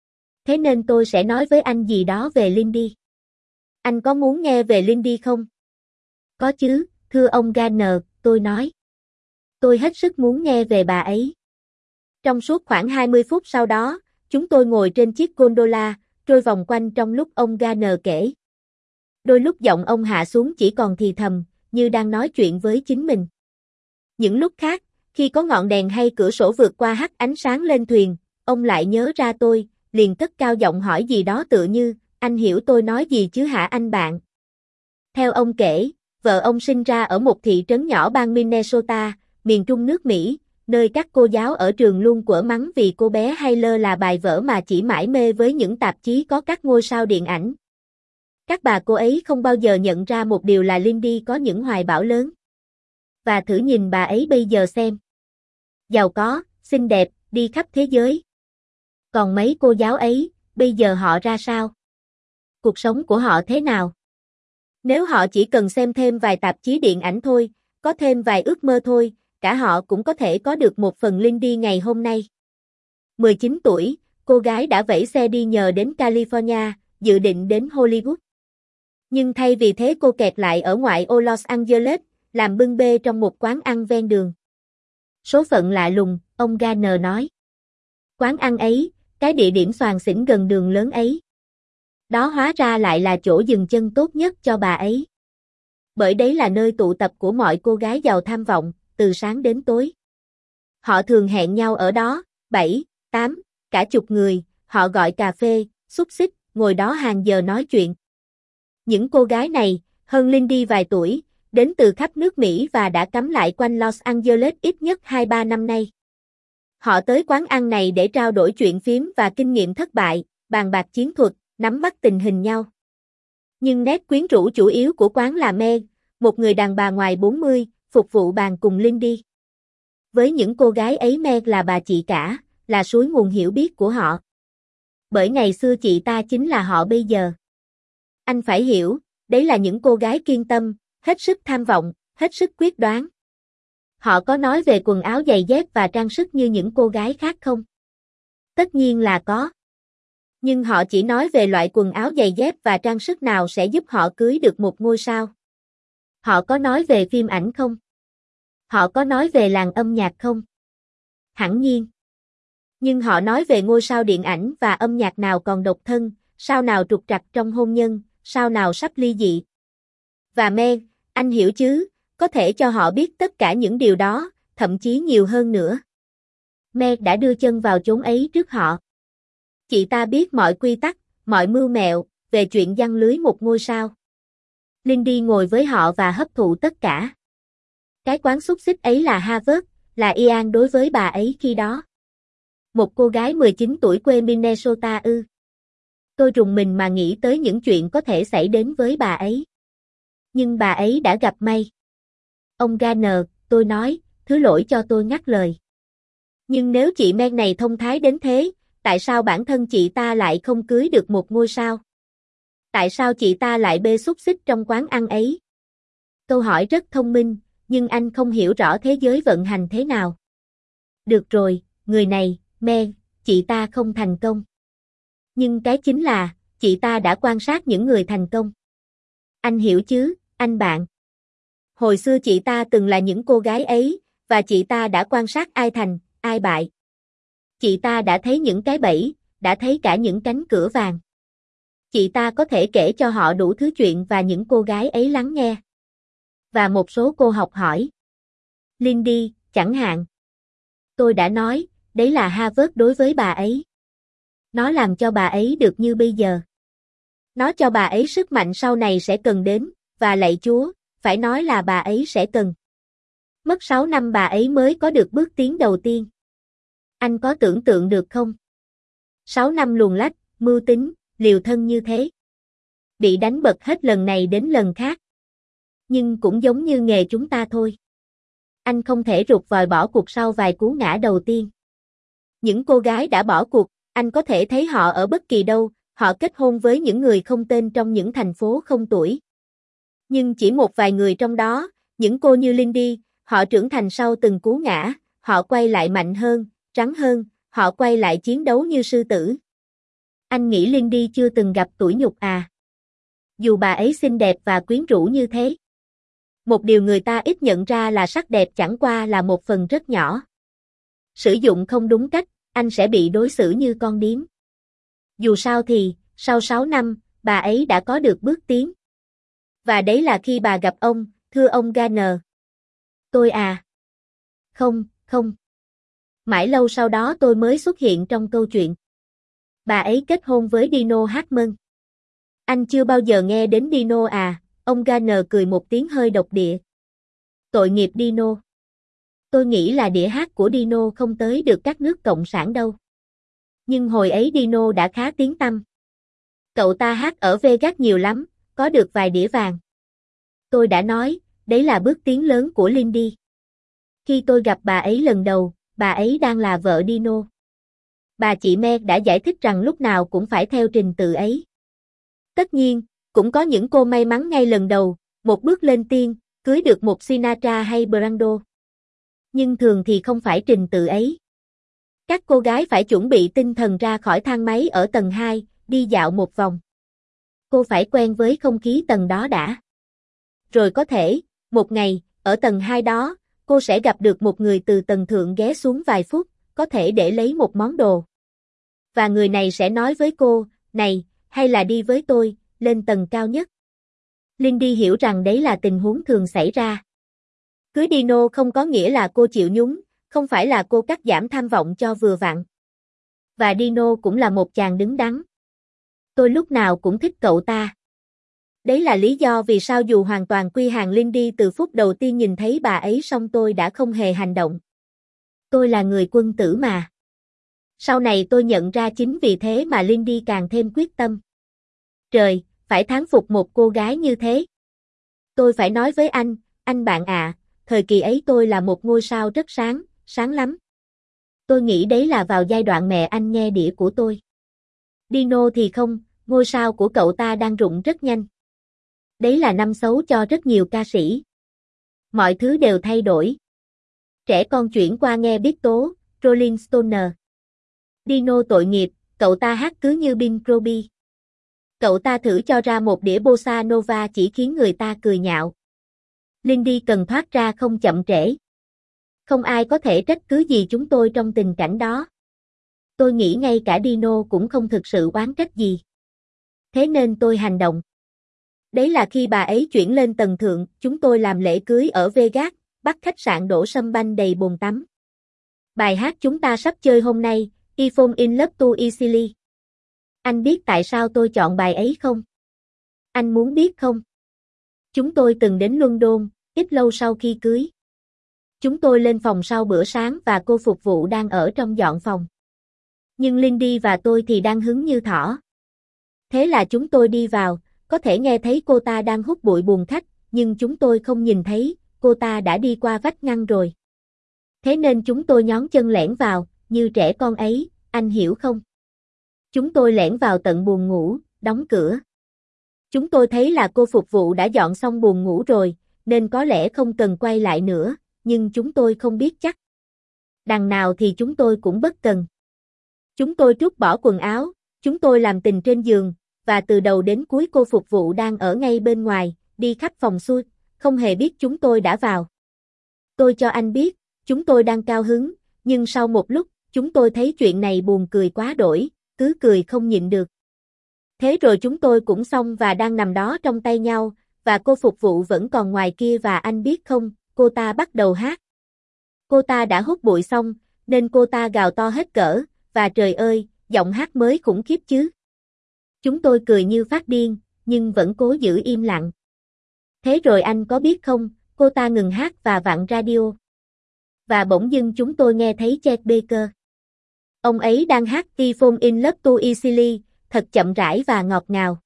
Thế nên tôi sẽ nói với anh gì đó về Lindy. Anh có muốn nghe về Lindy không? Có chứ, thưa ông Garner, tôi nói. Tôi hết sức muốn nghe về bà ấy. Trong suốt khoảng hai mươi phút sau đó, chúng tôi ngồi trên chiếc gondola, trôi vòng quanh trong lúc ông Garner kể. Đôi lúc giọng ông hạ xuống chỉ còn thì thầm, như đang nói chuyện với chính mình. Những lúc khác, khi có ngọn đèn hay cửa sổ vượt qua hắt ánh sáng lên thuyền, ông lại nhớ ra tôi, liền cất cao giọng hỏi gì đó tựa như, anh hiểu tôi nói gì chứ hả anh bạn? Theo ông kể, vợ ông sinh ra ở một thị trấn nhỏ bang Minnesota, miền trung nước Mỹ, nơi các cô giáo ở trường luôn quở mắng vì cô bé hay lơ là bài vở mà chỉ mải mê với những tạp chí có các ngôi sao điện ảnh. Các bà cô ấy không bao giờ nhận ra một điều là Lindy có những hoài bão lớn. Và thử nhìn bà ấy bây giờ xem. Giàu có, xinh đẹp, đi khắp thế giới. Còn mấy cô giáo ấy, bây giờ họ ra sao? Cuộc sống của họ thế nào? Nếu họ chỉ cần xem thêm vài tạp chí điện ảnh thôi, có thêm vài ước mơ thôi, cả họ cũng có thể có được một phần Lindy ngày hôm nay. mười chín tuổi, cô gái đã vẫy xe đi nhờ đến California, dự định đến Hollywood. Nhưng thay vì thế cô kẹt lại ở ngoại ô Los Angeles, làm bưng bê trong một quán ăn ven đường. Số phận lạ lùng, ông Garner nói. Quán ăn ấy, cái địa điểm xoàng xỉnh gần đường lớn ấy. Đó hóa ra lại là chỗ dừng chân tốt nhất cho bà ấy. Bởi đấy là nơi tụ tập của mọi cô gái giàu tham vọng, từ sáng đến tối. Họ thường hẹn nhau ở đó, bảy, tám, cả chục người, họ gọi cà phê, xúc xích, ngồi đó hàng giờ nói chuyện. Những cô gái này, hơn Lindy vài tuổi, đến từ khắp nước Mỹ và đã cắm lại quanh Los Angeles ít nhất hai ba năm nay. Họ tới quán ăn này để trao đổi chuyện phím và kinh nghiệm thất bại, bàn bạc chiến thuật, nắm bắt tình hình nhau. Nhưng nét quyến rũ chủ yếu của quán là Meg, một người đàn bà ngoài bốn mươi, phục vụ bàn cùng Lindy. Với những cô gái ấy Meg là bà chị cả, là suối nguồn hiểu biết của họ. Bởi ngày xưa chị ta chính là họ bây giờ. Anh phải hiểu, đấy là những cô gái kiên tâm, hết sức tham vọng, hết sức quyết đoán. Họ có nói về quần áo giày dép và trang sức như những cô gái khác không? Tất nhiên là có. Nhưng họ chỉ nói về loại quần áo giày dép và trang sức nào sẽ giúp họ cưới được một ngôi sao. Họ có nói về phim ảnh không? Họ có nói về làng âm nhạc không? Hẳn nhiên. Nhưng họ nói về ngôi sao điện ảnh và âm nhạc nào còn độc thân, sao nào trục trặc trong hôn nhân, sao nào sắp ly dị. Và Meg, anh hiểu chứ, có thể cho họ biết tất cả những điều đó, thậm chí nhiều hơn nữa. Meg đã đưa chân vào chốn ấy trước họ. Chị ta biết mọi quy tắc, mọi mưu mẹo, về chuyện giăng lưới một ngôi sao. Lindy ngồi với họ và hấp thụ tất cả. Cái quán xúc xích ấy là Harvard, là Ian đối với bà ấy khi đó. Một cô gái mười chín tuổi quê Minnesota ư. Tôi rùng mình mà nghĩ tới những chuyện có thể xảy đến với bà ấy. Nhưng bà ấy đã gặp may. Ông Garner, tôi nói, thứ lỗi cho tôi ngắt lời. Nhưng nếu chị Meg này thông thái đến thế, tại sao bản thân chị ta lại không cưới được một ngôi sao? Tại sao chị ta lại bê xúc xích trong quán ăn ấy? Câu hỏi rất thông minh, nhưng anh không hiểu rõ thế giới vận hành thế nào. Được rồi, người này, Meg, chị ta không thành công. Nhưng cái chính là, chị ta đã quan sát những người thành công. Anh hiểu chứ, anh bạn. Hồi xưa chị ta từng là những cô gái ấy, và chị ta đã quan sát ai thành, ai bại. Chị ta đã thấy những cái bẫy, đã thấy cả những cánh cửa vàng. Chị ta có thể kể cho họ đủ thứ chuyện và những cô gái ấy lắng nghe. Và một số cô học hỏi. Lindy, chẳng hạn. Tôi đã nói, đấy là Harvard đối với bà ấy. Nó làm cho bà ấy được như bây giờ. Nó cho bà ấy sức mạnh sau này sẽ cần đến, và lạy Chúa, phải nói là bà ấy sẽ cần. Mất sáu năm bà ấy mới có được bước tiến đầu tiên. Anh có tưởng tượng được không? sáu năm luồn lách, mưu tính, liều thân như thế. Bị đánh bật hết lần này đến lần khác. Nhưng cũng giống như nghề chúng ta thôi. Anh không thể rụt vòi bỏ cuộc sau vài cú ngã đầu tiên. Những cô gái đã bỏ cuộc, anh có thể thấy họ ở bất kỳ đâu, họ kết hôn với những người không tên trong những thành phố không tuổi. Nhưng chỉ một vài người trong đó, những cô như Lindy, họ trưởng thành sau từng cú ngã, họ quay lại mạnh hơn, trắng hơn, họ quay lại chiến đấu như sư tử. Anh nghĩ Lindy chưa từng gặp tủi nhục à? Dù bà ấy xinh đẹp và quyến rũ như thế. Một điều người ta ít nhận ra là sắc đẹp chẳng qua là một phần rất nhỏ. Sử dụng không đúng cách, anh sẽ bị đối xử như con điếm. Dù sao thì, sau sáu năm, bà ấy đã có được bước tiến. Và đấy là khi bà gặp ông, thưa ông Garner. Tôi à? Không, không. Mãi lâu sau đó tôi mới xuất hiện trong câu chuyện. Bà ấy kết hôn với Dino Hartman. Anh chưa bao giờ nghe đến Dino à? Ông Garner cười một tiếng hơi độc địa. Tội nghiệp Dino. Tôi nghĩ là đĩa hát của Dino không tới được các nước cộng sản đâu. Nhưng hồi ấy Dino đã khá tiếng tăm. Cậu ta hát ở Vegas nhiều lắm, có được vài đĩa vàng. Tôi đã nói, đấy là bước tiến lớn của Lindy. Khi tôi gặp bà ấy lần đầu, bà ấy đang là vợ Dino. Bà chị Meg đã giải thích rằng lúc nào cũng phải theo trình tự ấy. Tất nhiên, cũng có những cô may mắn ngay lần đầu, một bước lên tiên, cưới được một Sinatra hay Brando. Nhưng thường thì không phải trình tự ấy. Các cô gái phải chuẩn bị tinh thần ra khỏi thang máy ở tầng hai, đi dạo một vòng. Cô phải quen với không khí tầng đó đã. Rồi có thể, một ngày, ở tầng hai đó, cô sẽ gặp được một người từ tầng thượng ghé xuống vài phút, có thể để lấy một món đồ. Và người này sẽ nói với cô, này, hay là đi với tôi, lên tầng cao nhất. Lindy hiểu rằng đấy là tình huống thường xảy ra. Cưới Dino không có nghĩa là cô chịu nhúng, không phải là cô cắt giảm tham vọng cho vừa vặn. Và Dino cũng là một chàng đứng đắn. Tôi lúc nào cũng thích cậu ta. Đấy là lý do vì sao dù hoàn toàn quy hàng Lindy từ phút đầu tiên nhìn thấy bà ấy song tôi đã không hề hành động. Tôi là người quân tử mà. Sau này tôi nhận ra chính vì thế mà Lindy càng thêm quyết tâm. Trời, phải thán phục một cô gái như thế. Tôi phải nói với anh, anh bạn ạ, à, thời kỳ ấy tôi là một ngôi sao rất sáng, sáng lắm. Tôi nghĩ đấy là vào giai đoạn mẹ anh nghe đĩa của tôi. Dino thì không, ngôi sao của cậu ta đang rụng rất nhanh. Đấy là năm xấu cho rất nhiều ca sĩ. Mọi thứ đều thay đổi. Trẻ con chuyển qua nghe biết tố, Rolling Stone. Dino tội nghiệp, cậu ta hát cứ như Bing Crosby. Cậu ta thử cho ra một đĩa bossa nova chỉ khiến người ta cười nhạo. Lindy cần thoát ra không chậm trễ. Không ai có thể trách cứ gì chúng tôi trong tình cảnh đó. Tôi nghĩ ngay cả Dino cũng không thực sự oán trách gì. Thế nên tôi hành động. Đấy là khi bà ấy chuyển lên tầng thượng, chúng tôi làm lễ cưới ở Vegas, bắt khách sạn đổ sâm banh đầy bồn tắm. Bài hát chúng ta sắp chơi hôm nay, I Fall in Love Too Easily. Anh biết tại sao tôi chọn bài ấy không? Anh muốn biết không? Chúng tôi từng đến London, ít lâu sau khi cưới. Chúng tôi lên phòng sau bữa sáng và cô phục vụ đang ở trong dọn phòng. Nhưng Lindy và tôi thì đang hứng như thỏ. Thế là chúng tôi đi vào, có thể nghe thấy cô ta đang hút bụi buồng khách, nhưng chúng tôi không nhìn thấy, cô ta đã đi qua vách ngăn rồi. Thế nên chúng tôi nhón chân lẻn vào, như trẻ con ấy, anh hiểu không? Chúng tôi lẻn vào tận buồng ngủ, đóng cửa. Chúng tôi thấy là cô phục vụ đã dọn xong buồng ngủ rồi, nên có lẽ không cần quay lại nữa, nhưng chúng tôi không biết chắc. Đằng nào thì chúng tôi cũng bất cần. Chúng tôi trút bỏ quần áo, chúng tôi làm tình trên giường, và từ đầu đến cuối cô phục vụ đang ở ngay bên ngoài, đi khắp phòng xuôi, không hề biết chúng tôi đã vào. Tôi cho anh biết, chúng tôi đang cao hứng, nhưng sau một lúc, chúng tôi thấy chuyện này buồn cười quá đỗi, cứ cười không nhịn được. Thế rồi chúng tôi cũng xong và đang nằm đó trong tay nhau, và cô phục vụ vẫn còn ngoài kia và anh biết không, cô ta bắt đầu hát. Cô ta đã hút bụi xong, nên cô ta gào to hết cỡ, và trời ơi, giọng hát mới khủng khiếp chứ. Chúng tôi cười như phát điên, nhưng vẫn cố giữ im lặng. Thế rồi anh có biết không, cô ta ngừng hát và vặn radio. Và bỗng dưng chúng tôi nghe thấy Chet Baker. Ông ấy đang hát I Fall in Love Too Easily, thật chậm rãi và ngọt ngào.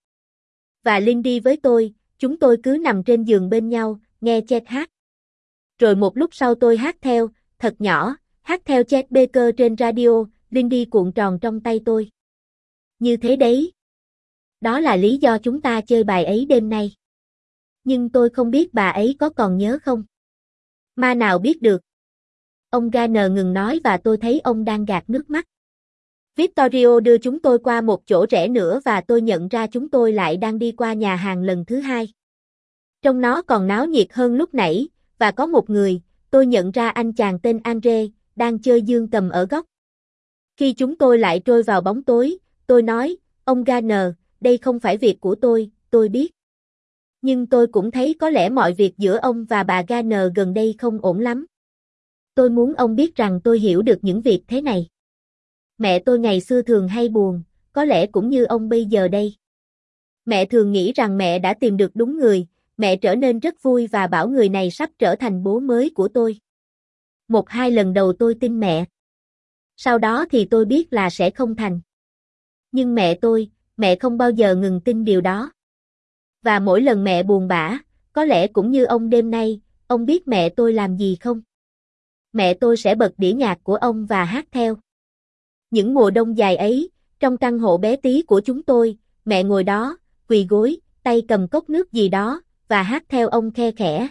Và Lindy với tôi, chúng tôi cứ nằm trên giường bên nhau, nghe Chet hát. Rồi một lúc sau tôi hát theo, thật nhỏ, hát theo Chet Baker trên radio, Lindy cuộn tròn trong tay tôi. Như thế đấy. Đó là lý do chúng ta chơi bài ấy đêm nay. Nhưng tôi không biết bà ấy có còn nhớ không? Ma nào biết được. Ông Garner ngừng nói và tôi thấy ông đang gạt nước mắt. Vittorio đưa chúng tôi qua một chỗ rẽ nữa và tôi nhận ra chúng tôi lại đang đi qua nhà hàng lần thứ hai. Trong nó còn náo nhiệt hơn lúc nãy, và có một người, tôi nhận ra anh chàng tên Andre, đang chơi dương cầm ở góc. Khi chúng tôi lại trôi vào bóng tối, tôi nói, ông Garner, đây không phải việc của tôi, tôi biết. Nhưng tôi cũng thấy có lẽ mọi việc giữa ông và bà Garner gần đây không ổn lắm. Tôi muốn ông biết rằng tôi hiểu được những việc thế này. Mẹ tôi ngày xưa thường hay buồn, có lẽ cũng như ông bây giờ đây. Mẹ thường nghĩ rằng mẹ đã tìm được đúng người, mẹ trở nên rất vui và bảo người này sắp trở thành bố mới của tôi. Một hai lần đầu tôi tin mẹ. Sau đó thì tôi biết là sẽ không thành. Nhưng mẹ tôi, mẹ không bao giờ ngừng tin điều đó. Và mỗi lần mẹ buồn bã, có lẽ cũng như ông đêm nay, ông biết mẹ tôi làm gì không? Mẹ tôi sẽ bật đĩa nhạc của ông và hát theo. Những mùa đông dài ấy, trong căn hộ bé tí của chúng tôi, mẹ ngồi đó, quỳ gối, tay cầm cốc nước gì đó, và hát theo ông khe khẽ.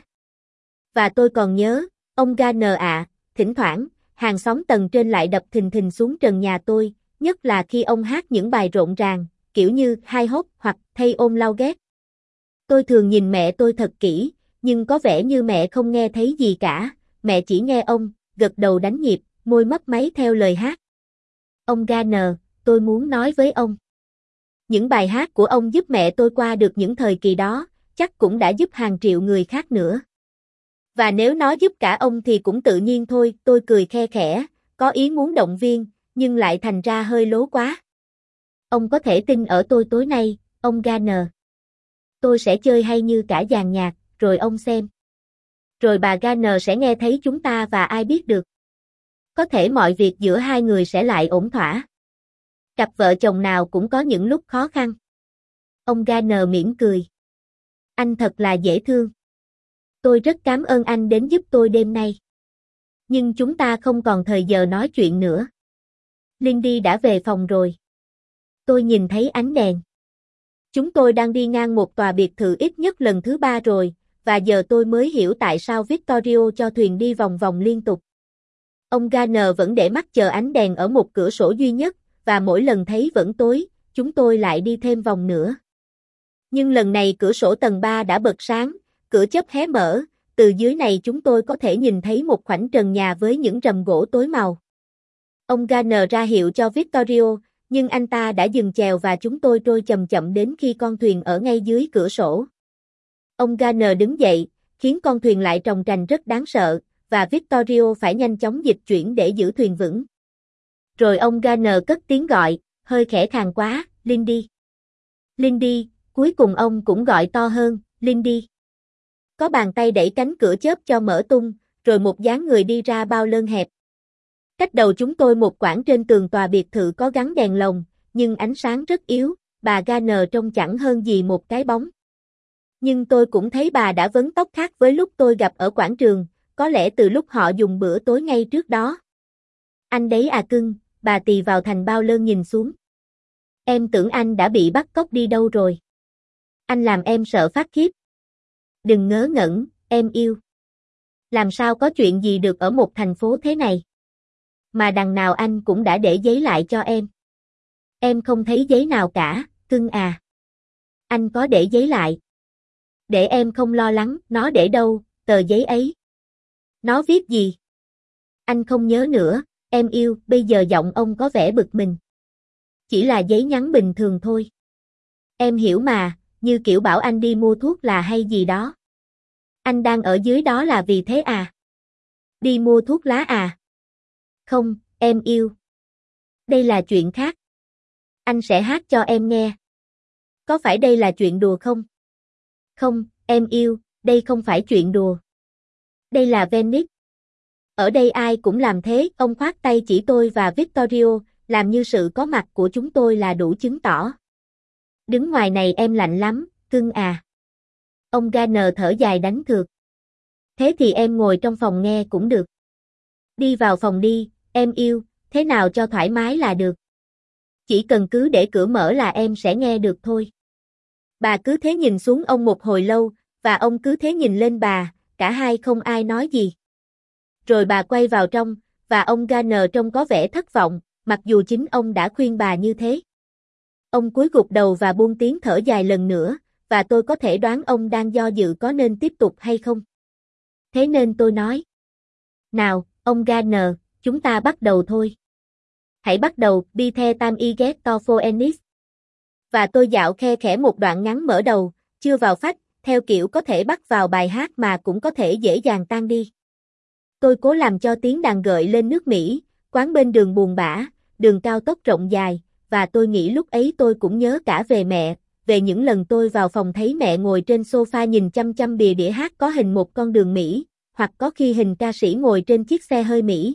Và tôi còn nhớ, ông Garner ạ, thỉnh thoảng, hàng xóm tầng trên lại đập thình thình xuống trần nhà tôi, nhất là khi ông hát những bài rộn ràng, kiểu như Hai Hốt hoặc Thay ôm lau ghét. Tôi thường nhìn mẹ tôi thật kỹ, nhưng có vẻ như mẹ không nghe thấy gì cả, mẹ chỉ nghe ông, gật đầu đánh nhịp, môi mấp máy theo lời hát. Ông Garner, tôi muốn nói với ông. Những bài hát của ông giúp mẹ tôi qua được những thời kỳ đó, chắc cũng đã giúp hàng triệu người khác nữa. Và nếu nó giúp cả ông thì cũng tự nhiên thôi, tôi cười khe khẽ, có ý muốn động viên, nhưng lại thành ra hơi lố quá. Ông có thể tin ở tôi tối nay, ông Garner. Tôi sẽ chơi hay như cả dàn nhạc, rồi ông xem. Rồi bà Garner sẽ nghe thấy chúng ta và ai biết được. Có thể mọi việc giữa hai người sẽ lại ổn thỏa. Cặp vợ chồng nào cũng có những lúc khó khăn. Ông Garner mỉm cười. Anh thật là dễ thương. Tôi rất cảm ơn anh đến giúp tôi đêm nay. Nhưng chúng ta không còn thời giờ nói chuyện nữa. Lindy đã về phòng rồi. Tôi nhìn thấy ánh đèn. Chúng tôi đang đi ngang một tòa biệt thự ít nhất lần thứ ba rồi, và giờ tôi mới hiểu tại sao Victorio cho thuyền đi vòng vòng liên tục. Ông Garner vẫn để mắt chờ ánh đèn ở một cửa sổ duy nhất, và mỗi lần thấy vẫn tối, chúng tôi lại đi thêm vòng nữa. Nhưng lần này cửa sổ tầng ba đã bật sáng, cửa chớp hé mở, từ dưới này chúng tôi có thể nhìn thấy một khoảnh trần nhà với những rầm gỗ tối màu. Ông Garner ra hiệu cho Victorio, nhưng anh ta đã dừng chèo và chúng tôi trôi chậm chậm đến khi con thuyền ở ngay dưới cửa sổ. Ông Garner đứng dậy, khiến con thuyền lại trồng trành rất đáng sợ, và Victorio phải nhanh chóng dịch chuyển để giữ thuyền vững. Rồi ông Garner cất tiếng gọi, hơi khẽ khàng quá, Lindy. Lindy, cuối cùng ông cũng gọi to hơn, Lindy. Có bàn tay đẩy cánh cửa chớp cho mở tung, rồi một dáng người đi ra bao lơn hẹp. Cách đầu chúng tôi một quãng trên tường tòa biệt thự có gắn đèn lồng, nhưng ánh sáng rất yếu, bà Garner trông chẳng hơn gì một cái bóng. Nhưng tôi cũng thấy bà đã vấn tóc khác với lúc tôi gặp ở quảng trường, có lẽ từ lúc họ dùng bữa tối ngay trước đó. Anh đấy à cưng, bà tì vào thành bao lơn nhìn xuống. Em tưởng anh đã bị bắt cóc đi đâu rồi. Anh làm em sợ phát khiếp. Đừng ngớ ngẩn, em yêu. Làm sao có chuyện gì được ở một thành phố thế này? Mà đằng nào anh cũng đã để giấy lại cho em. Em không thấy giấy nào cả, cưng à. Anh có để giấy lại. Để em không lo lắng, nó để đâu, tờ giấy ấy. Nó viết gì? Anh không nhớ nữa, em yêu, bây giờ giọng ông có vẻ bực mình. Chỉ là giấy nhắn bình thường thôi. Em hiểu mà, như kiểu bảo anh đi mua thuốc là hay gì đó. Anh đang ở dưới đó là vì thế à? Đi mua thuốc lá à? Không, em yêu. Đây là chuyện khác. Anh sẽ hát cho em nghe. Có phải đây là chuyện đùa không? Không, em yêu, đây không phải chuyện đùa. Đây là Venice. Ở đây ai cũng làm thế, ông khoát tay chỉ tôi và Victorio, làm như sự có mặt của chúng tôi là đủ chứng tỏ. Đứng ngoài này em lạnh lắm, cưng à. Ông Garner thở dài đánh cược. Thế thì em ngồi trong phòng nghe cũng được. Đi vào phòng đi, em yêu, thế nào cho thoải mái là được. Chỉ cần cứ để cửa mở là em sẽ nghe được thôi. Bà cứ thế nhìn xuống ông một hồi lâu, và ông cứ thế nhìn lên bà, cả hai không ai nói gì. Rồi bà quay vào trong, và ông Garner trông có vẻ thất vọng, mặc dù chính ông đã khuyên bà như thế. Ông cúi gục đầu và buông tiếng thở dài lần nữa, và tôi có thể đoán ông đang do dự có nên tiếp tục hay không. Thế nên tôi nói. Nào, ông Garner, chúng ta bắt đầu thôi. Hãy bắt đầu, be the time I get to for Ennis. Và tôi dạo khe khẽ một đoạn ngắn mở đầu, chưa vào phách, theo kiểu có thể bắt vào bài hát mà cũng có thể dễ dàng tan đi. Tôi cố làm cho tiếng đàn gợi lên nước Mỹ, quán bên đường buồn bã, đường cao tốc rộng dài, và tôi nghĩ lúc ấy tôi cũng nhớ cả về mẹ, về những lần tôi vào phòng thấy mẹ ngồi trên sofa nhìn chăm chăm bìa đĩa hát có hình một con đường Mỹ, hoặc có khi hình ca sĩ ngồi trên chiếc xe hơi Mỹ.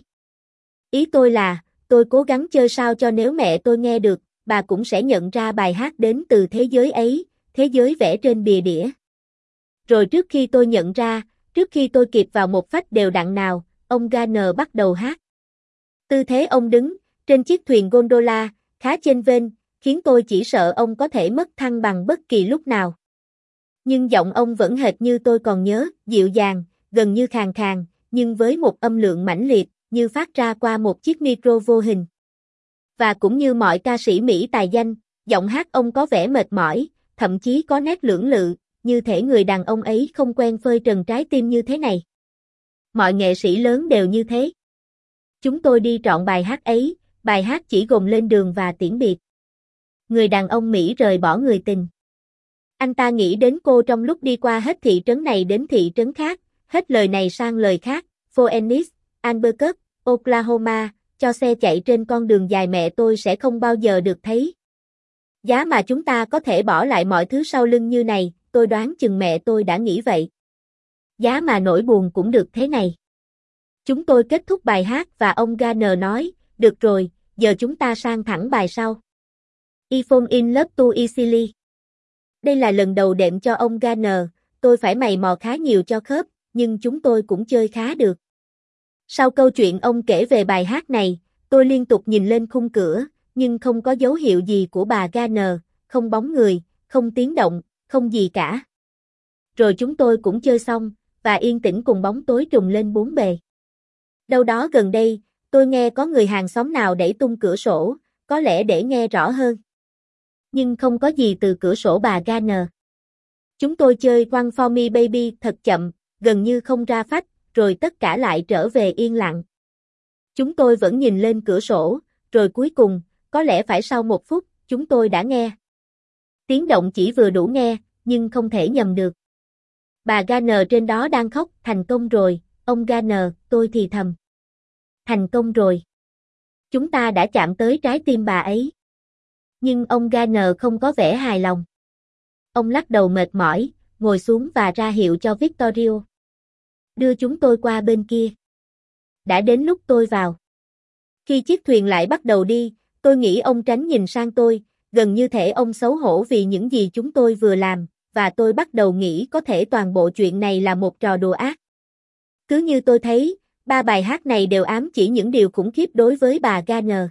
Ý tôi là, tôi cố gắng chơi sao cho nếu mẹ tôi nghe được, bà cũng sẽ nhận ra bài hát đến từ thế giới ấy, thế giới vẽ trên bìa đĩa. Rồi trước khi tôi nhận ra, trước khi tôi kịp vào một phách đều đặn nào, ông Garner bắt đầu hát. Tư thế ông đứng, trên chiếc thuyền gondola, khá chênh vênh, khiến tôi chỉ sợ ông có thể mất thăng bằng bất kỳ lúc nào. Nhưng giọng ông vẫn hệt như tôi còn nhớ, dịu dàng, gần như khàn khàn, nhưng với một âm lượng mãnh liệt, như phát ra qua một chiếc micro vô hình. Và cũng như mọi ca sĩ Mỹ tài danh, giọng hát ông có vẻ mệt mỏi, thậm chí có nét lưỡng lự, như thể người đàn ông ấy không quen phơi trần trái tim như thế này. Mọi nghệ sĩ lớn đều như thế. Chúng tôi đi trọn bài hát ấy, bài hát chỉ gồm lên đường và tiễn biệt. Người đàn ông Mỹ rời bỏ người tình. Anh ta nghĩ đến cô trong lúc đi qua hết thị trấn này đến thị trấn khác, hết lời này sang lời khác, Phoenix, Albuquerque, Oklahoma, cho xe chạy trên con đường dài mẹ tôi sẽ không bao giờ được thấy. Giá mà chúng ta có thể bỏ lại mọi thứ sau lưng như này, tôi đoán chừng mẹ tôi đã nghĩ vậy. Giá mà nỗi buồn cũng được thế này. Chúng tôi kết thúc bài hát và ông Garner nói, được rồi, giờ chúng ta sang thẳng bài sau. I fall in love too easily. Đây là lần đầu đệm cho ông Garner, tôi phải mày mò khá nhiều cho khớp, nhưng chúng tôi cũng chơi khá được. Sau câu chuyện ông kể về bài hát này, tôi liên tục nhìn lên khung cửa, nhưng không có dấu hiệu gì của bà Garner, không bóng người, không tiếng động, không gì cả. Rồi chúng tôi cũng chơi xong, và yên tĩnh cùng bóng tối trùng lên bốn bề. Đâu đó gần đây, tôi nghe có người hàng xóm nào đẩy tung cửa sổ, có lẽ để nghe rõ hơn. Nhưng không có gì từ cửa sổ bà Garner. Chúng tôi chơi One for Me Baby thật chậm, gần như không ra phách, rồi tất cả lại trở về yên lặng. Chúng tôi vẫn nhìn lên cửa sổ, rồi cuối cùng, có lẽ phải sau một phút, chúng tôi đã nghe. Tiếng động chỉ vừa đủ nghe, nhưng không thể nhầm được. Bà Garner trên đó đang khóc, thành công rồi, ông Garner, tôi thì thầm. Thành công rồi. Chúng ta đã chạm tới trái tim bà ấy. Nhưng ông Garner không có vẻ hài lòng. Ông lắc đầu mệt mỏi, ngồi xuống và ra hiệu cho Victorio. Đưa chúng tôi qua bên kia. Đã đến lúc tôi vào. Khi chiếc thuyền lại bắt đầu đi, tôi nghĩ ông tránh nhìn sang tôi, gần như thể ông xấu hổ vì những gì chúng tôi vừa làm, và tôi bắt đầu nghĩ có thể toàn bộ chuyện này là một trò đùa ác. Cứ như tôi thấy, ba bài hát này đều ám chỉ những điều khủng khiếp đối với bà Garner.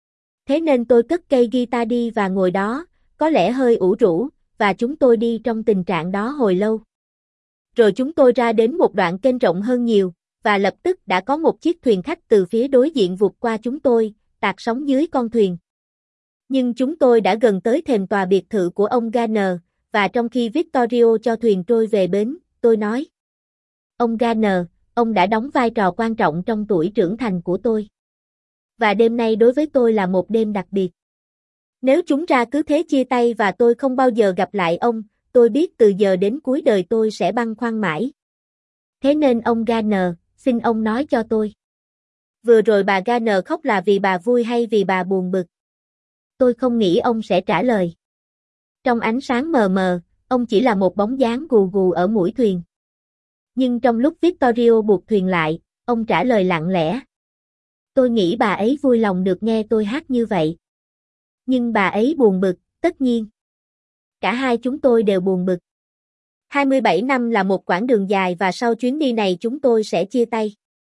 Thế nên tôi cất cây guitar đi và ngồi đó, có lẽ hơi ủ rũ, và chúng tôi đi trong tình trạng đó hồi lâu. Rồi chúng tôi ra đến một đoạn kênh rộng hơn nhiều, và lập tức đã có một chiếc thuyền khách từ phía đối diện vụt qua chúng tôi, tạt sóng dưới con thuyền. Nhưng chúng tôi đã gần tới thềm tòa biệt thự của ông Garner, và trong khi Victorio cho thuyền trôi về bến, tôi nói: Ông Garner, ông đã đóng vai trò quan trọng trong tuổi trưởng thành của tôi. Và đêm nay đối với tôi là một đêm đặc biệt. Nếu chúng ra cứ thế chia tay và tôi không bao giờ gặp lại ông, tôi biết từ giờ đến cuối đời tôi sẽ băn khoăn mãi. Thế nên ông Garner, xin ông nói cho tôi. Vừa rồi bà Garner khóc là vì bà vui hay vì bà buồn bực? Tôi không nghĩ ông sẽ trả lời. Trong ánh sáng mờ mờ, ông chỉ là một bóng dáng gù gù ở mũi thuyền. Nhưng trong lúc Victorio buộc thuyền lại, ông trả lời lặng lẽ. Tôi nghĩ bà ấy vui lòng được nghe tôi hát như vậy. Nhưng bà ấy buồn bực, tất nhiên. Cả hai chúng tôi đều buồn bực. hai mươi bảy năm là một quãng đường dài và sau chuyến đi này chúng tôi sẽ chia tay.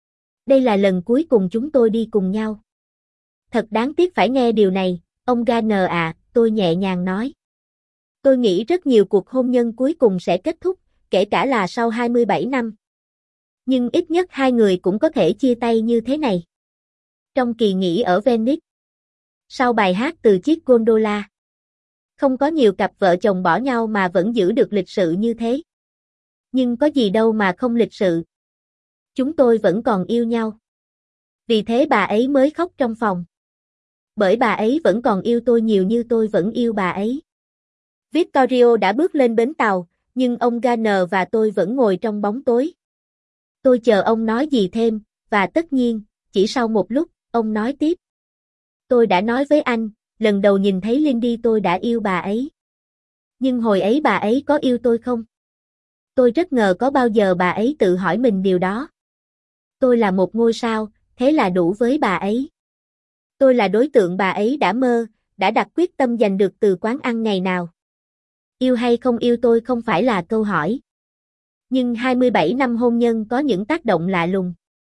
Đây là lần cuối cùng chúng tôi đi cùng nhau. Thật đáng tiếc phải nghe điều này, ông Garner à, tôi nhẹ nhàng nói. Tôi nghĩ rất nhiều cuộc hôn nhân cuối cùng sẽ kết thúc, kể cả là sau hai mươi bảy năm. Nhưng ít nhất hai người cũng có thể chia tay như thế này. Trong kỳ nghỉ ở Venice. Sau bài hát từ chiếc gondola. Không có nhiều cặp vợ chồng bỏ nhau mà vẫn giữ được lịch sự như thế. Nhưng có gì đâu mà không lịch sự. Chúng tôi vẫn còn yêu nhau. Vì thế bà ấy mới khóc trong phòng. Bởi bà ấy vẫn còn yêu tôi nhiều như tôi vẫn yêu bà ấy. Victorio đã bước lên bến tàu, nhưng ông Garner và tôi vẫn ngồi trong bóng tối. Tôi chờ ông nói gì thêm, và tất nhiên, chỉ sau một lúc, ông nói tiếp. Tôi đã nói với anh, lần đầu nhìn thấy Lindy tôi đã yêu bà ấy. Nhưng hồi ấy bà ấy có yêu tôi không? Tôi rất ngờ có bao giờ bà ấy tự hỏi mình điều đó. Tôi là một ngôi sao, thế là đủ với bà ấy. Tôi là đối tượng bà ấy đã mơ, đã đặt quyết tâm giành được từ quán ăn ngày nào. Yêu hay không yêu tôi không phải là câu hỏi. Nhưng hai mươi bảy năm hôn nhân có những tác động lạ lùng.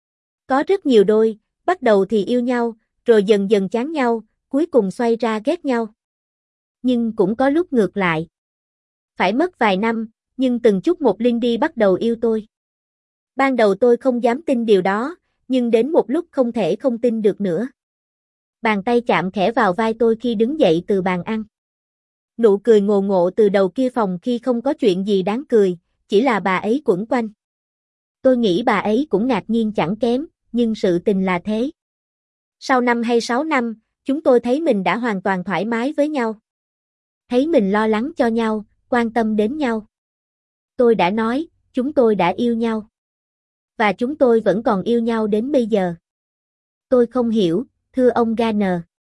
Có rất nhiều đôi, bắt đầu thì yêu nhau, rồi dần dần chán nhau, cuối cùng xoay ra ghét nhau. Nhưng cũng có lúc ngược lại. Phải mất vài năm, nhưng từng chút một Lindy bắt đầu yêu tôi. Ban đầu tôi không dám tin điều đó, nhưng đến một lúc không thể không tin được nữa. Bàn tay chạm khẽ vào vai tôi khi đứng dậy từ bàn ăn. Nụ cười ngộ ngộ từ đầu kia phòng khi không có chuyện gì đáng cười, chỉ là bà ấy quẩn quanh. Tôi nghĩ bà ấy cũng ngạc nhiên chẳng kém, nhưng sự tình là thế. Sau năm hay sáu năm, chúng tôi thấy mình đã hoàn toàn thoải mái với nhau. Thấy mình lo lắng cho nhau, quan tâm đến nhau. Tôi đã nói, chúng tôi đã yêu nhau. Và chúng tôi vẫn còn yêu nhau đến bây giờ. Tôi không hiểu, thưa ông Garner.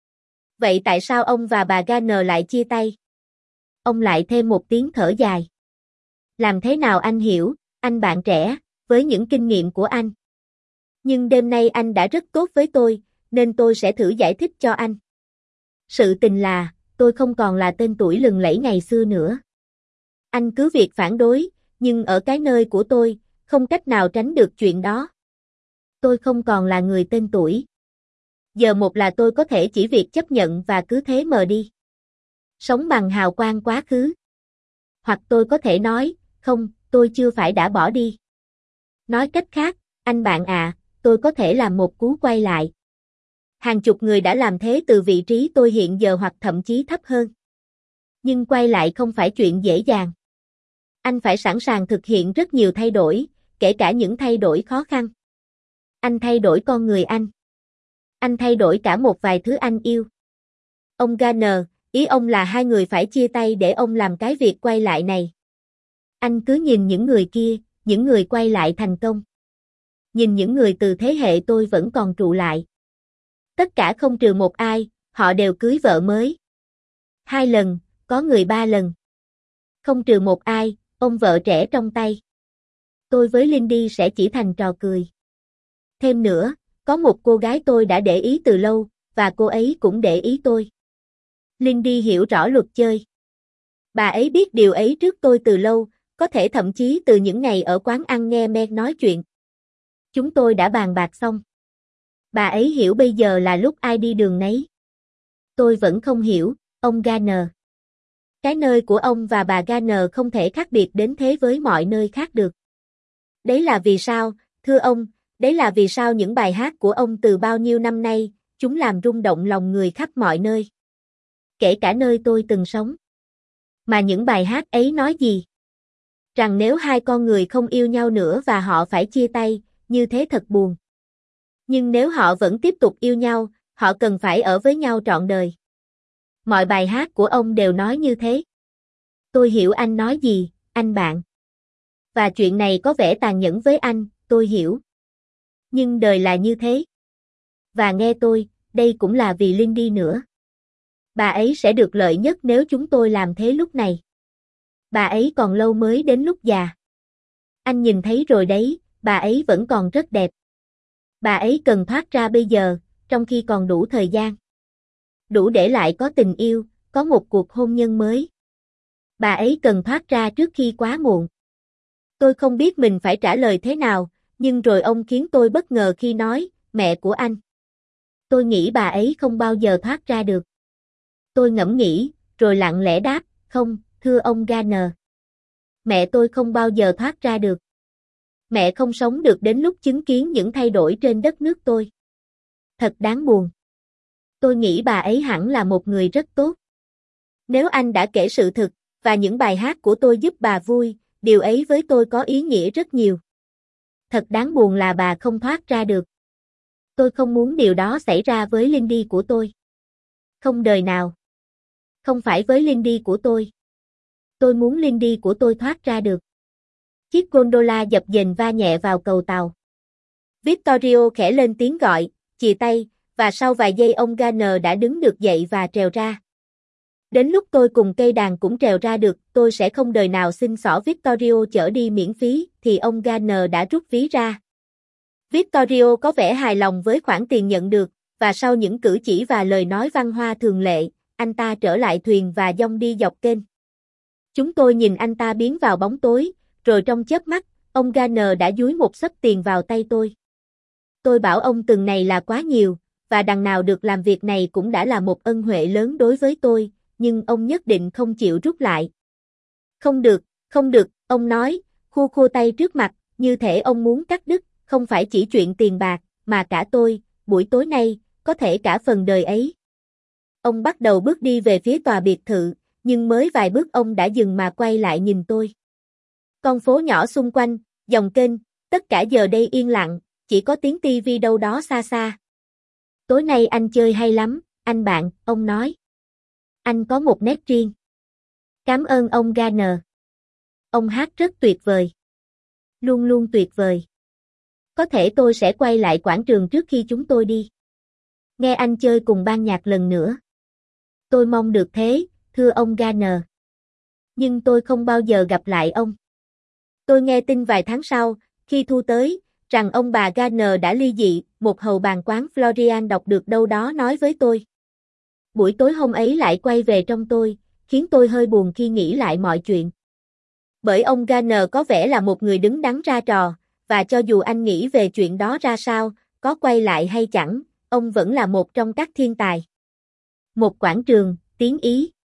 Vậy tại sao ông và bà Garner lại chia tay? Ông lại thêm một tiếng thở dài. Làm thế nào anh hiểu, anh bạn trẻ, với những kinh nghiệm của anh. Nhưng đêm nay anh đã rất tốt với tôi, nên tôi sẽ thử giải thích cho anh. Sự tình là, tôi không còn là tên tuổi lừng lẫy ngày xưa nữa. Anh cứ việc phản đối, nhưng ở cái nơi của tôi, không cách nào tránh được chuyện đó. Tôi không còn là người tên tuổi. Giờ một là tôi có thể chỉ việc chấp nhận và cứ thế mờ đi. Sống bằng hào quang quá khứ. Hoặc tôi có thể nói, không, tôi chưa phải đã bỏ đi. Nói cách khác, anh bạn à, tôi có thể làm một cú quay lại. Hàng chục người đã làm thế từ vị trí tôi hiện giờ hoặc thậm chí thấp hơn. Nhưng quay lại không phải chuyện dễ dàng. Anh phải sẵn sàng thực hiện rất nhiều thay đổi, kể cả những thay đổi khó khăn. Anh thay đổi con người anh. Anh thay đổi cả một vài thứ anh yêu. Ông Garner, ý ông là hai người phải chia tay để ông làm cái việc quay lại này. Anh cứ nhìn những người kia, những người quay lại thành công. Nhìn những người từ thế hệ tôi vẫn còn trụ lại. Tất cả không trừ một ai, họ đều cưới vợ mới. Hai lần, có người ba lần. Không trừ một ai, ông vợ trẻ trong tay. Tôi với Lindy sẽ chỉ thành trò cười. Thêm nữa, có một cô gái tôi đã để ý từ lâu, và cô ấy cũng để ý tôi. Lindy hiểu rõ luật chơi. Bà ấy biết điều ấy trước tôi từ lâu, có thể thậm chí từ những ngày ở quán ăn nghe Meg nói chuyện. Chúng tôi đã bàn bạc xong. Bà ấy hiểu bây giờ là lúc ai đi đường nấy. Tôi vẫn không hiểu, ông Garner. Cái nơi của ông và bà Garner không thể khác biệt đến thế với mọi nơi khác được. Đấy là vì sao, thưa ông, đấy là vì sao những bài hát của ông từ bao nhiêu năm nay, chúng làm rung động lòng người khắp mọi nơi. Kể cả nơi tôi từng sống. Mà những bài hát ấy nói gì? Rằng nếu hai con người không yêu nhau nữa và họ phải chia tay, như thế thật buồn. Nhưng nếu họ vẫn tiếp tục yêu nhau, họ cần phải ở với nhau trọn đời. Mọi bài hát của ông đều nói như thế. Tôi hiểu anh nói gì, anh bạn. Và chuyện này có vẻ tàn nhẫn với anh, tôi hiểu. Nhưng đời là như thế. Và nghe tôi, đây cũng là vì Lindy nữa. Bà ấy sẽ được lợi nhất nếu chúng tôi làm thế lúc này. Bà ấy còn lâu mới đến lúc già. Anh nhìn thấy rồi đấy, bà ấy vẫn còn rất đẹp. Bà ấy cần thoát ra bây giờ, trong khi còn đủ thời gian. Đủ để lại có tình yêu, có một cuộc hôn nhân mới. Bà ấy cần thoát ra trước khi quá muộn. Tôi không biết mình phải trả lời thế nào, nhưng rồi ông khiến tôi bất ngờ khi nói, mẹ của anh. Tôi nghĩ bà ấy không bao giờ thoát ra được. Tôi ngẫm nghĩ, rồi lặng lẽ đáp, không, thưa ông Garner. Mẹ tôi không bao giờ thoát ra được. Mẹ không sống được đến lúc chứng kiến những thay đổi trên đất nước tôi. Thật đáng buồn. Tôi nghĩ bà ấy hẳn là một người rất tốt. Nếu anh đã kể sự thực, và những bài hát của tôi giúp bà vui, điều ấy với tôi có ý nghĩa rất nhiều. Thật đáng buồn là bà không thoát ra được. Tôi không muốn điều đó xảy ra với Lindy của tôi. Không đời nào. Không phải với Lindy của tôi. Tôi muốn Lindy của tôi thoát ra được. Chiếc gondola dập dềnh va nhẹ vào cầu tàu. Vittorio khẽ lên tiếng gọi, chìa tay, và sau vài giây ông Garner đã đứng được dậy và trèo ra. Đến lúc tôi cùng cây đàn cũng trèo ra được, tôi sẽ không đời nào xin xỏ Vittorio chở đi miễn phí, thì ông Garner đã rút ví ra. Vittorio có vẻ hài lòng với khoản tiền nhận được, và sau những cử chỉ và lời nói văn hoa thường lệ, anh ta trở lại thuyền và dong đi dọc kênh. Chúng tôi nhìn anh ta biến vào bóng tối, rồi trong chớp mắt, ông Garner đã dúi một xấp tiền vào tay tôi. Tôi bảo ông từng này là quá nhiều, và đằng nào được làm việc này cũng đã là một ân huệ lớn đối với tôi, nhưng ông nhất định không chịu rút lại. Không được, không được, ông nói, khua khua tay trước mặt, như thể ông muốn cắt đứt, không phải chỉ chuyện tiền bạc, mà cả tôi, buổi tối nay, có thể cả phần đời ấy. Ông bắt đầu bước đi về phía tòa biệt thự, nhưng mới vài bước ông đã dừng mà quay lại nhìn tôi. Con phố nhỏ xung quanh, dòng kênh, tất cả giờ đây yên lặng, chỉ có tiếng tivi đâu đó xa xa. Tối nay anh chơi hay lắm, anh bạn, ông nói. Anh có một nét riêng. Cảm ơn ông Garner. Ông hát rất tuyệt vời. Luôn luôn tuyệt vời. Có thể tôi sẽ quay lại quảng trường trước khi chúng tôi đi. Nghe anh chơi cùng ban nhạc lần nữa. Tôi mong được thế, thưa ông Garner. Nhưng tôi không bao giờ gặp lại ông. Tôi nghe tin vài tháng sau, khi Thu tới, rằng ông bà Garner đã ly dị, một hầu bàn quán Florian đọc được đâu đó nói với tôi. Buổi tối hôm ấy lại quay về trong tôi, khiến tôi hơi buồn khi nghĩ lại mọi chuyện. Bởi ông Garner có vẻ là một người đứng đắn ra trò, và cho dù anh nghĩ về chuyện đó ra sao, có quay lại hay chẳng, ông vẫn là một trong các thiên tài. Một quảng trường, tiếng Ý.